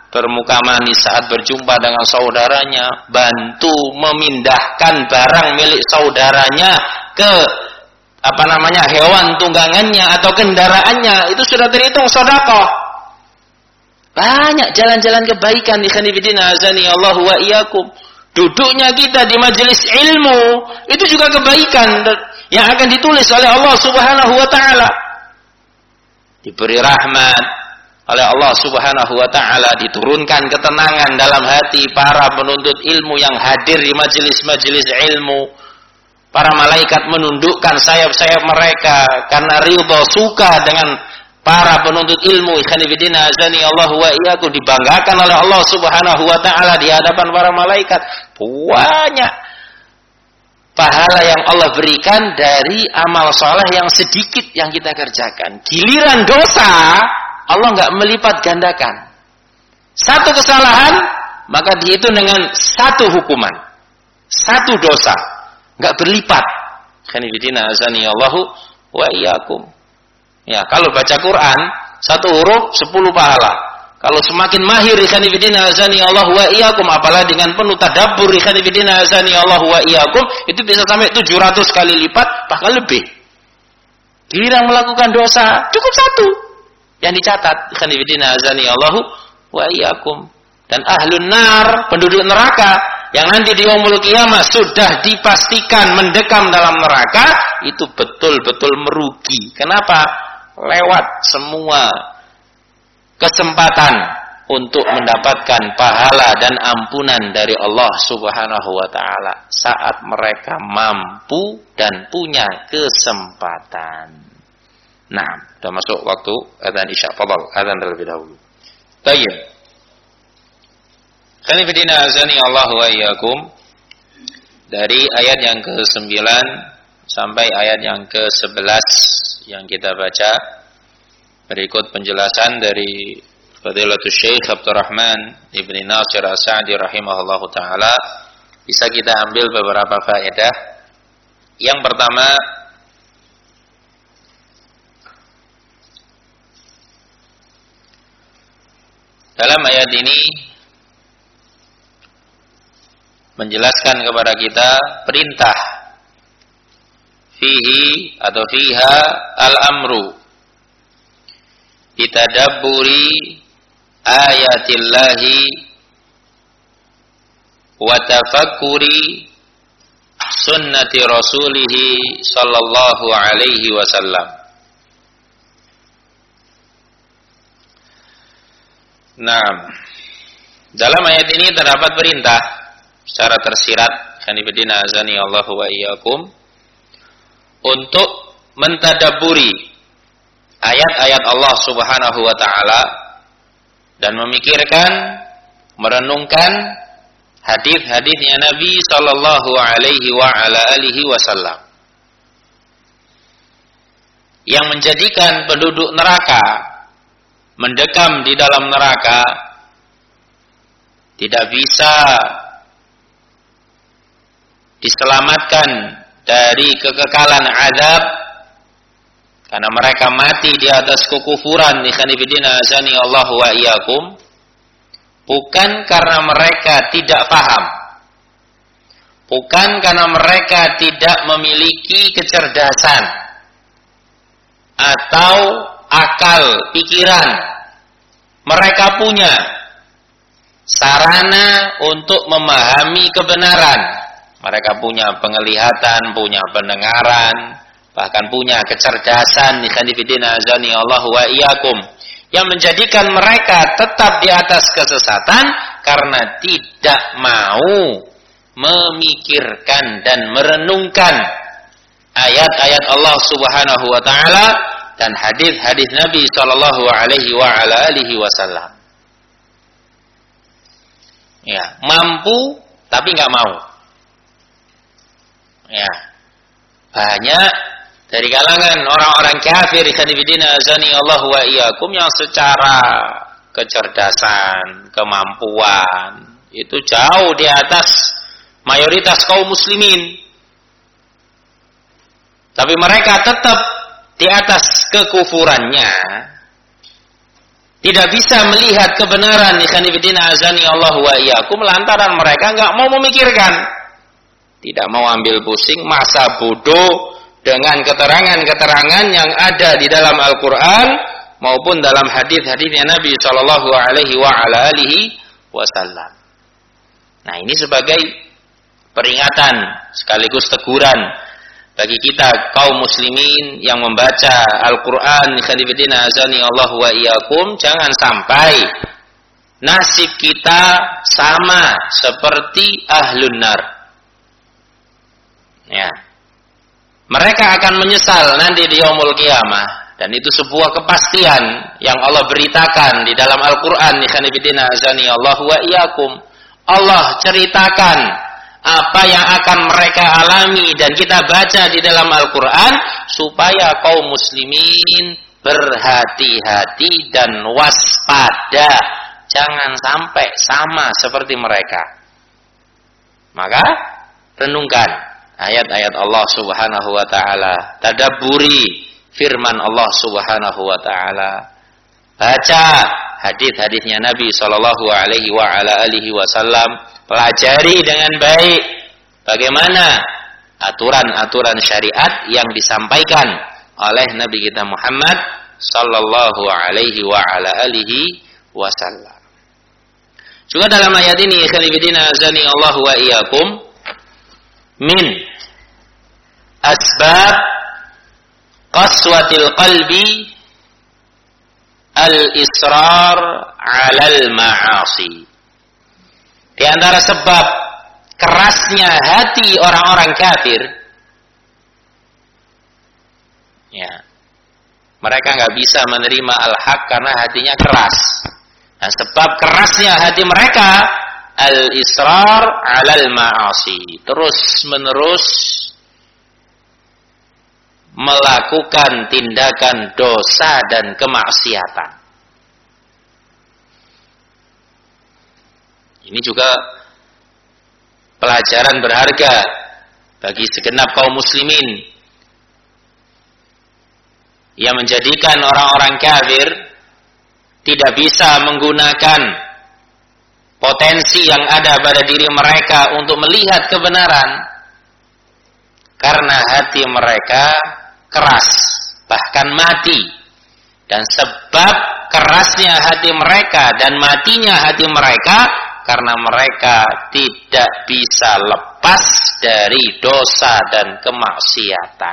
bermuka manis saat berjumpa dengan saudaranya, bantu memindahkan barang milik saudaranya ke apa namanya hewan tunggangannya atau kendaraannya, itu sudah terhitung sedekah. Banyak jalan-jalan kebaikan ikhwan fillah azani Allah wa iyyakum. Duduknya kita di majelis ilmu itu juga kebaikan yang akan ditulis oleh Allah Subhanahu wa taala. Diberi rahmat oleh Allah Subhanahu wa taala, diturunkan ketenangan dalam hati para penuntut ilmu yang hadir di majelis-majelis ilmu. Para malaikat menundukkan sayap-sayap mereka karena ridha, suka dengan para penuntut ilmu. Ikhwan fillah azani Allah wa iyyakum, dibanggakan oleh Allah Subhanahu wa taala di hadapan para malaikat. Banyak pahala yang Allah berikan dari amal soleh yang sedikit yang kita kerjakan. Giliran dosa, Allah enggak melipat gandakan. Satu kesalahan maka dihitung dengan satu hukuman, satu dosa, enggak berlipat. Khanifidina azani Allahu wa iyyakum. Ya, kalau baca Quran satu huruf sepuluh pahala. Kalau semakin mahir khanifidina azani Allahu wa iyyakum, apalagi dengan penuh tadabbur khanifidina azani Allahu wa iyyakum, itu bisa sampai tujuh ratus kali lipat bahkan lebih. Giliran melakukan dosa cukup satu yang dicatat khanifidina azani Allahu wa iyyakum. Dan ahlun nar, penduduk neraka yang nanti di yaumul qiyamah sudah dipastikan mendekam dalam neraka, itu betul-betul merugi. Kenapa? Lewat semua kesempatan untuk mendapatkan pahala dan ampunan dari Allah Subhanahu wa taala saat mereka mampu dan punya kesempatan. Nah, sudah masuk waktu adzan Isya. Fadhal, adzan terlebih dahulu. Tayyib. Khanifidina azani Allah wa iyyakum, dari ayat yang ke sembilan sampai ayat yang ke sebelas yang kita baca, berikut penjelasan dari Fadilatul Syekh Abdurrahman Ibni Nasir As-Sa'di rahimahullahu ta'ala. Bisa kita ambil beberapa faedah. Yang pertama, dalam ayat ini menjelaskan kepada kita perintah fihi atau fiha al-amru bitadabburi ayatillahi wa tafakkuri sunnati rasulih sallallahu alaihi wasallam. Nah, dalam ayat ini terdapat perintah secara tersirat, khanifidina azani Allahu wa iyyakum, untuk mentadabburi ayat-ayat Allah Subhanahu wa taala dan memikirkan, merenungkan hadis-hadisnya Nabi sallallahu alaihi wa ala alihi wasallam yang menjadikan penduduk neraka mendekam di dalam neraka tidak bisa diselamatkan dari kekekalan azab karena mereka mati di atas kekufuran. Ikhanifidina azani Allah wa iyyakum, bukan karena mereka tidak paham, bukan karena mereka tidak memiliki kecerdasan atau akal pikiran. Mereka punya sarana untuk memahami kebenaran. Mereka punya penglihatan, punya pendengaran, bahkan punya kecerdasan. Ikhanifidina azani Allah wa iyyakum, yang menjadikan mereka tetap di atas kesesatan karena tidak mau memikirkan dan merenungkan ayat-ayat Allah Subhanahu wa taala dan hadis-hadis Nabi sallallahu alaihi wa ala alihi wasallam. Ya, mampu tapi enggak mau. Ya. Banyak dari kalangan orang-orang kafir khanifidina azani Allah wa iyyakum yang secara kecerdasan, kemampuan itu jauh di atas mayoritas kaum muslimin. Tapi mereka tetap di atas kekufurannya tidak bisa melihat kebenaran ikhwan fillah azani Allah wa iyyakum lantaran mereka enggak mau memikirkan, tidak mau ambil pusing, masa bodoh dengan keterangan-keterangan yang ada di dalam Al-Qur'an maupun dalam hadis-hadisnya Nabi sallallahu alaihi wa ala alihi wasallam. Nah, ini sebagai peringatan sekaligus teguran bagi kita kaum muslimin yang membaca Al-Qur'an, khalifidina azani Allah wa iyyakum, jangan sampai nasib kita sama seperti ahlun nar. Ya. Mereka akan menyesal nanti di yaumul qiyamah, dan itu sebuah kepastian yang Allah beritakan di dalam Al-Qur'an, khalifidina azani Allah wa iyyakum. Allah ceritakan apa yang akan mereka alami dan kita baca di dalam Al-Quran supaya kaum muslimin berhati-hati dan waspada, jangan sampai sama seperti mereka. Maka renungkan ayat-ayat Allah Subhanahu wa taala, tadabburi firman Allah Subhanahu wa taala, baca hadis-hadisnya Nabi sallallahu alaihi wa ala alihi wasallam, pelajari dengan baik bagaimana aturan-aturan syariat yang disampaikan oleh Nabi kita Muhammad sallallahu alaihi wa ala alihi wasallam. Juga dalam ayat ini, khalifidina azani Allah wa iyyakum, min asbab qaswatil qalbi al-israr 'alal ma'asi. Di antara sebab kerasnya hati orang-orang kafir, ya, mereka nggak bisa menerima al-haq karena hatinya keras. Nah, sebab kerasnya hati mereka, al-israr 'alal ma'asi, terus-menerus melakukan tindakan dosa dan kemaksiatan. Ini juga pelajaran berharga bagi segenap kaum muslimin yang menjadikan orang-orang kafir tidak bisa menggunakan potensi yang ada pada diri mereka untuk melihat kebenaran karena hati mereka keras, bahkan mati. Dan sebab kerasnya hati mereka dan matinya hati mereka karena mereka tidak bisa lepas dari dosa dan kemaksiatan.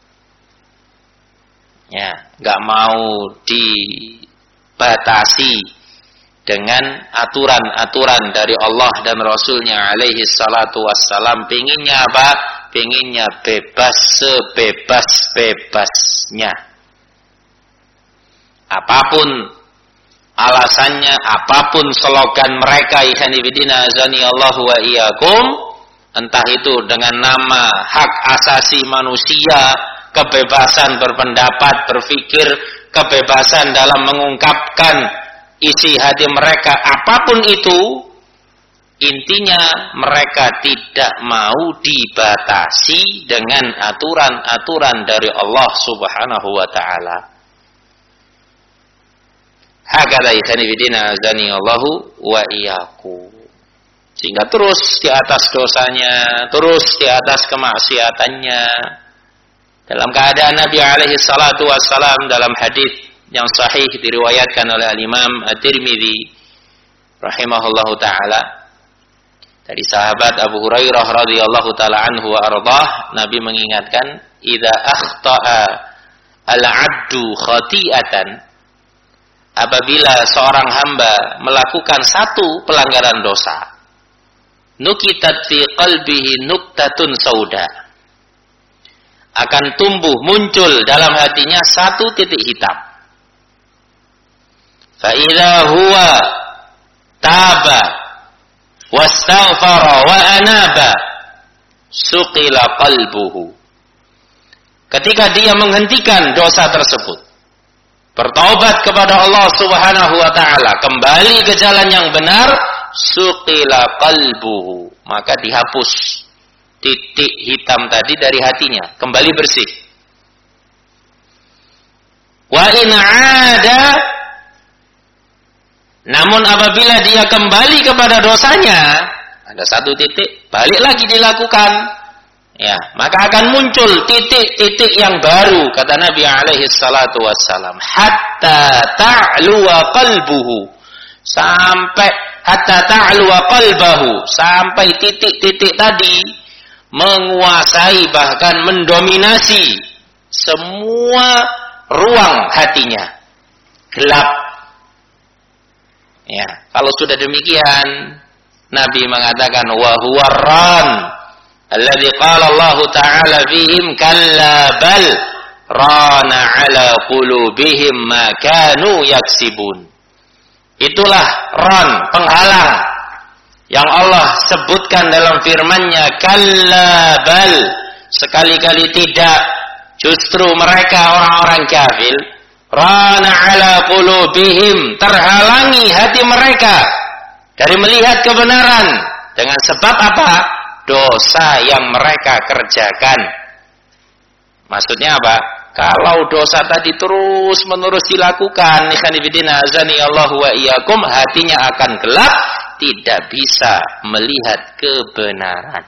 Ya, nggak mau dibatasi dengan aturan-aturan dari Allah dan Rasulnya alaihi salatu wassalam. Pengennya apa? Pengennya bebas sebebas-bebasnya. Apapun alasannya, apapun slogan mereka, ikhwanifidina azani Allah wa iyyakum, entah itu dengan nama hak asasi manusia, kebebasan berpendapat, berpikir, kebebasan dalam mengungkapkan isi hati mereka, apapun itu, intinya mereka tidak mau dibatasi dengan aturan-aturan dari Allah Subhanahu wa taala. Hakala ikhwanifidina azani Allahu wa iyyakum. Sehingga terus di atas dosanya, terus di atas kemaksiatannya. Dalam keadaan Nabi alaihi salatu wassalam dalam hadis yang sahih diriwayatkan oleh Al-Imam At-Tirmidzi rahimahullahu taala dari sahabat Abu Hurairah radhiyallahu taala anhu wa ardhah, Nabi mengingatkan, idza akhta'a al-'abdu khati'atan, apabila seorang hamba melakukan satu pelanggaran dosa, nukitat fi qalbihi nuktatun sauda, akan tumbuh muncul dalam hatinya satu titik hitam. Fa idza huwa taba wastaghfara wa anaba suqila qalbuhu. Ketika dia menghentikan dosa tersebut, bertaubat kepada Allah Subhanahu wa taala, kembali ke jalan yang benar, suqila qalbuhu, maka dihapus titik hitam tadi dari hatinya, kembali bersih. Wa in 'ada Namun apabila dia kembali kepada dosanya, ada satu titik, balik lagi dilakukan, ya, maka akan muncul titik-titik yang baru, kata Nabi alaihi salatu wassalam, hatta ta'luwa qalbuhu, sampai hatta ta'luwa qalbahu, sampai titik-titik tadi menguasai bahkan mendominasi semua ruang hatinya, gelap. Ya, kalau sudah demikian, Nabi mengatakan wa huwa ran alladzi qala Allah Ta'ala fihim kalla bal rana ala qulubihim ma kanu yaksibun. Itulah ran, penghalang yang Allah sebutkan dalam firman-Nya, kalla bal, sekali-kali tidak, justru mereka orang-orang kafir, rana ala qulubihim, terhalangi hati mereka dari melihat kebenaran. Dengan sebab apa? Dosa yang mereka kerjakan. Maksudnya apa? Kalau dosa tadi terus menerus dilakukan, ikhwanifidina azani Allah wa iyyakum, hatinya akan gelap, tidak bisa melihat kebenaran.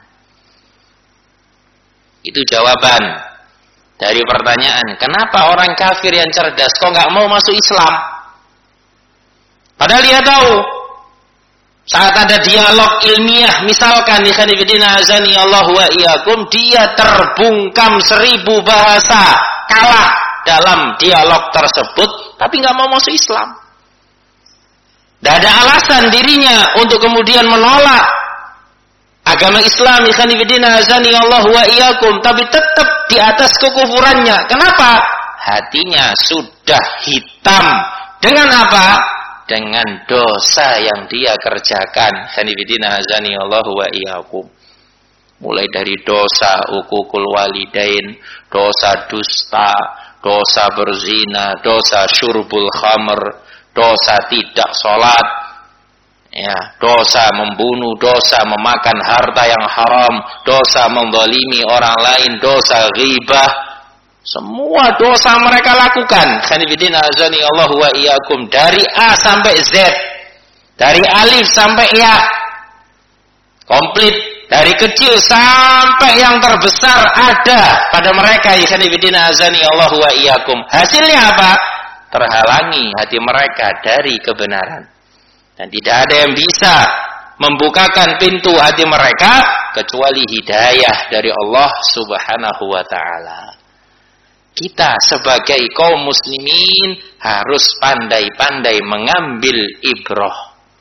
Itu jawaban dari pertanyaan, kenapa orang kafir yang cerdas kok nggak mau masuk Islam? Padahal dia tahu, saat ada dialog ilmiah, misalkan ikhwanifidina azani Allah wa iyyakum, dia terbungkam seribu bahasa, kalah dalam dialog tersebut, tapi nggak mau masuk Islam. Tidak ada alasan dirinya untuk kemudian menolak agama Islam, ikhwanifidina azani Allah wa iyyakum, tapi tetap di atas kekufurannya. Kenapa? Hatinya sudah hitam. Dengan apa? Dengan dosa yang dia kerjakan. Ikhwanifidina azani Allah wa iyyakum. Mulai dari dosa uququl walidain, dosa dusta, dosa berzina, dosa syurbul khamr, dosa tidak sholat, ya, dosa membunuh, dosa memakan harta yang haram, dosa menzalimi orang lain, dosa ghibah. Semua dosa mereka lakukan. Khanifidina azani Allah wa iyyakum, dari A sampai Z, dari alif sampai ya, komplit. Dari kecil sampai yang terbesar ada pada mereka. Khanifidina azani Allah wa iyyakum. Hasilnya apa? Terhalangi hati mereka dari kebenaran. Dan tidak ada yang bisa membukakan pintu hati mereka kecuali hidayah dari Allah Subhanahu wa ta'ala. Kita sebagai kaum muslimin harus pandai-pandai mengambil ibrah.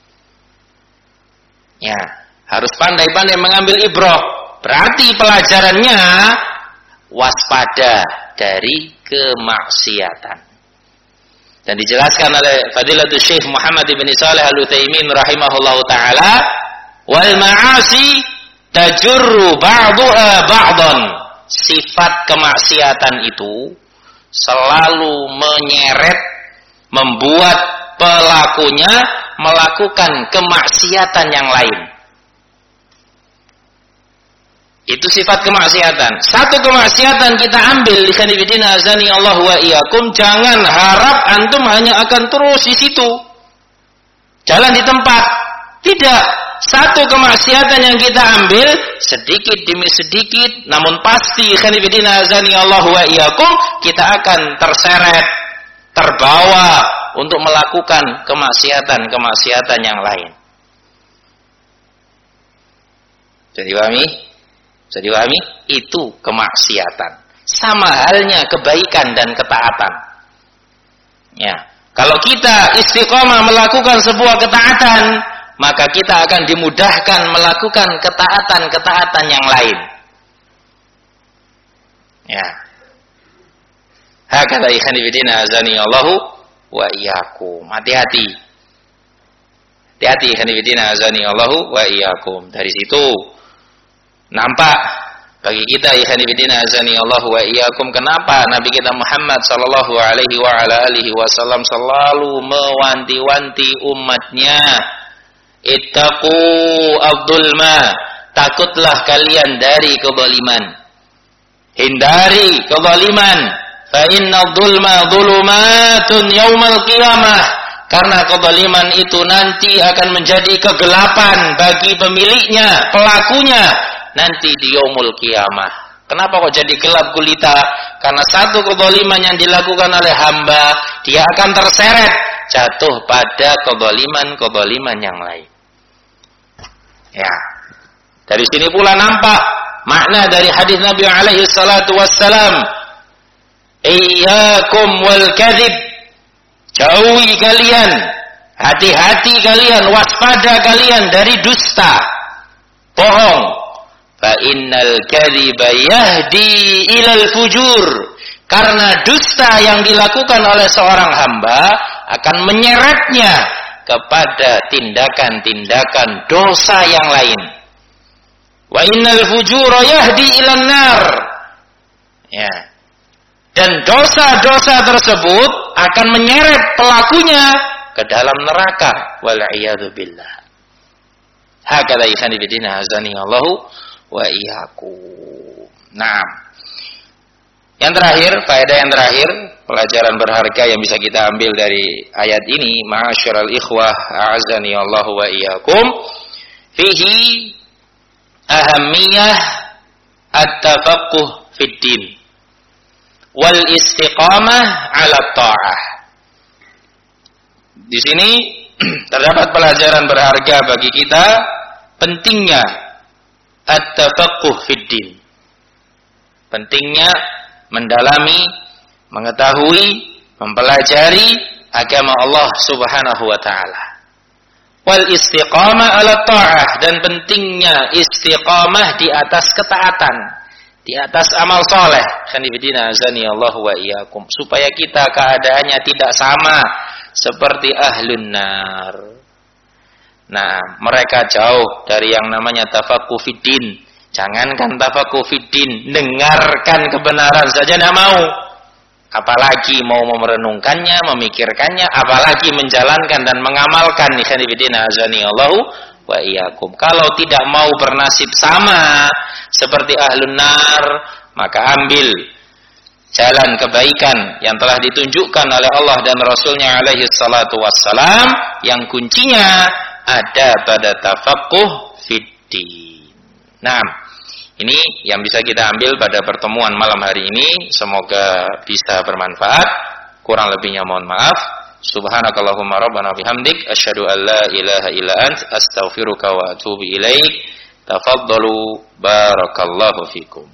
Ya, harus pandai-pandai mengambil ibrah. Berarti pelajarannya waspada dari kemaksiatan. Dan dijelaskan oleh Fadilatul Syekh Muhammad bin Shalih Al-Utsaimin rahimahullahu taala, wal ma'asi tajurru ba'daha ba'dan. Sifat kemaksiatan itu selalu menyeret, membuat pelakunya melakukan kemaksiatan yang lain. Itu sifat kemaksiatan. Satu kemaksiatan kita ambil, ikhwanifidina azani Allah wa iyyakum, jangan harap antum hanya akan terus di situ, jalan di tempat. Tidak. Satu kemaksiatan yang kita ambil, sedikit demi sedikit, namun pasti ikhwanifidina azani Allah wa iyyakum, kita akan terseret, terbawa untuk melakukan kemaksiatan-kemaksiatan yang lain. Jadi pahami? Bisa dipahami? Itu kemaksiatan. Sama halnya kebaikan dan ketaatan. Ya, kalau kita istiqomah melakukan sebuah ketaatan, maka kita akan dimudahkan melakukan ketaatan-ketaatan yang lain. Ya. Hakadha ikhwanifidina azani Allahu wa iyyakum. Hati-hati. Hati-hati ikhwanifidina azani Allahu wa iyyakum. Dari situ nampak bagi kita ikhwanifidina azani Allah wa iyyakum, kenapa Nabi kita Muhammad sallallahu alaihi wa ala alihi wasallam selalu mewanti-wanti umatnya, ittaqu adzulma, takutlah kalian dari kezaliman, hindari kezaliman, fa inna dzulma dzulumatun yaumal qiyamah, Karena kezaliman itu nanti akan menjadi kegelapan bagi pemiliknya, pelakunya nanti di yaumul qiyamah. Kenapa kok jadi gelap gulita? Karena satu kezaliman yang dilakukan oleh hamba, dia akan terseret jatuh pada kezaliman-kezaliman yang lain. Ya. Dari sini pula nampak makna dari hadis Nabi alaihi salatu wassalam, "Iyyakum wal kadzib." Jauhi kalian, hati-hati kalian, waspada kalian dari dusta, bohong. Fa innal kadziba yahdi ilal fujur. Karena dusta yang dilakukan oleh seorang hamba akan menyeretnya kepada tindakan-tindakan dosa yang lain. Wa innal fujura yahdi ilan nar. Ya. Dan dosa-dosa tersebut akan menyeret pelakunya ke dalam neraka. Wal'iyadu billah. Hakadha ikhani bidina azani Allahu wa iyyakum. Nah, yang terakhir, faedah yang terakhir, pelajaran berharga yang bisa kita ambil dari ayat ini, ma'asyiral ikhwah a'azani Allahu wa iyyakum, fihi ahammiyah at-tafaqquh fid din wal istiqamah ala ta'ah. Di sini terdapat pelajaran berharga bagi kita, pentingnya at-tafaqquh fid din. Pentingnya mendalami, mengetahui, mempelajari agama Allah Subhanahu wa taala. Wal istiqamah ala ta'ah, dan pentingnya istiqamah di atas ketaatan, di atas amal soleh. Khanifidina azani Allah wa iyyakum, supaya kita keadaannya tidak sama seperti ahlun nar. Nah, mereka jauh dari yang namanya tafaqquh fiddin. Jangankan tafaqquh fiddin, dengarkan kebenaran saja tidak mau, apalagi mau merenungkannya, memikirkannya, apalagi menjalankan dan mengamalkan. Khanifidina azani Allah wa iyyakum. Kalau tidak mau bernasib sama seperti ahlun nar, maka ambil jalan kebaikan yang telah ditunjukkan oleh Allah dan Rasulnya alaihi salatu wassalam, yang kuncinya ada pada tafaqquh fiddin. Nah, ini yang bisa kita ambil pada pertemuan malam hari ini. Semoga bisa bermanfaat. Kurang lebihnya mohon maaf. Subhanakallahumma rabbana bihamdik asyhadu an la ilaha illa ant astaghfiruka wa atubu ilaik. Tafaddalu barakallahu fikum.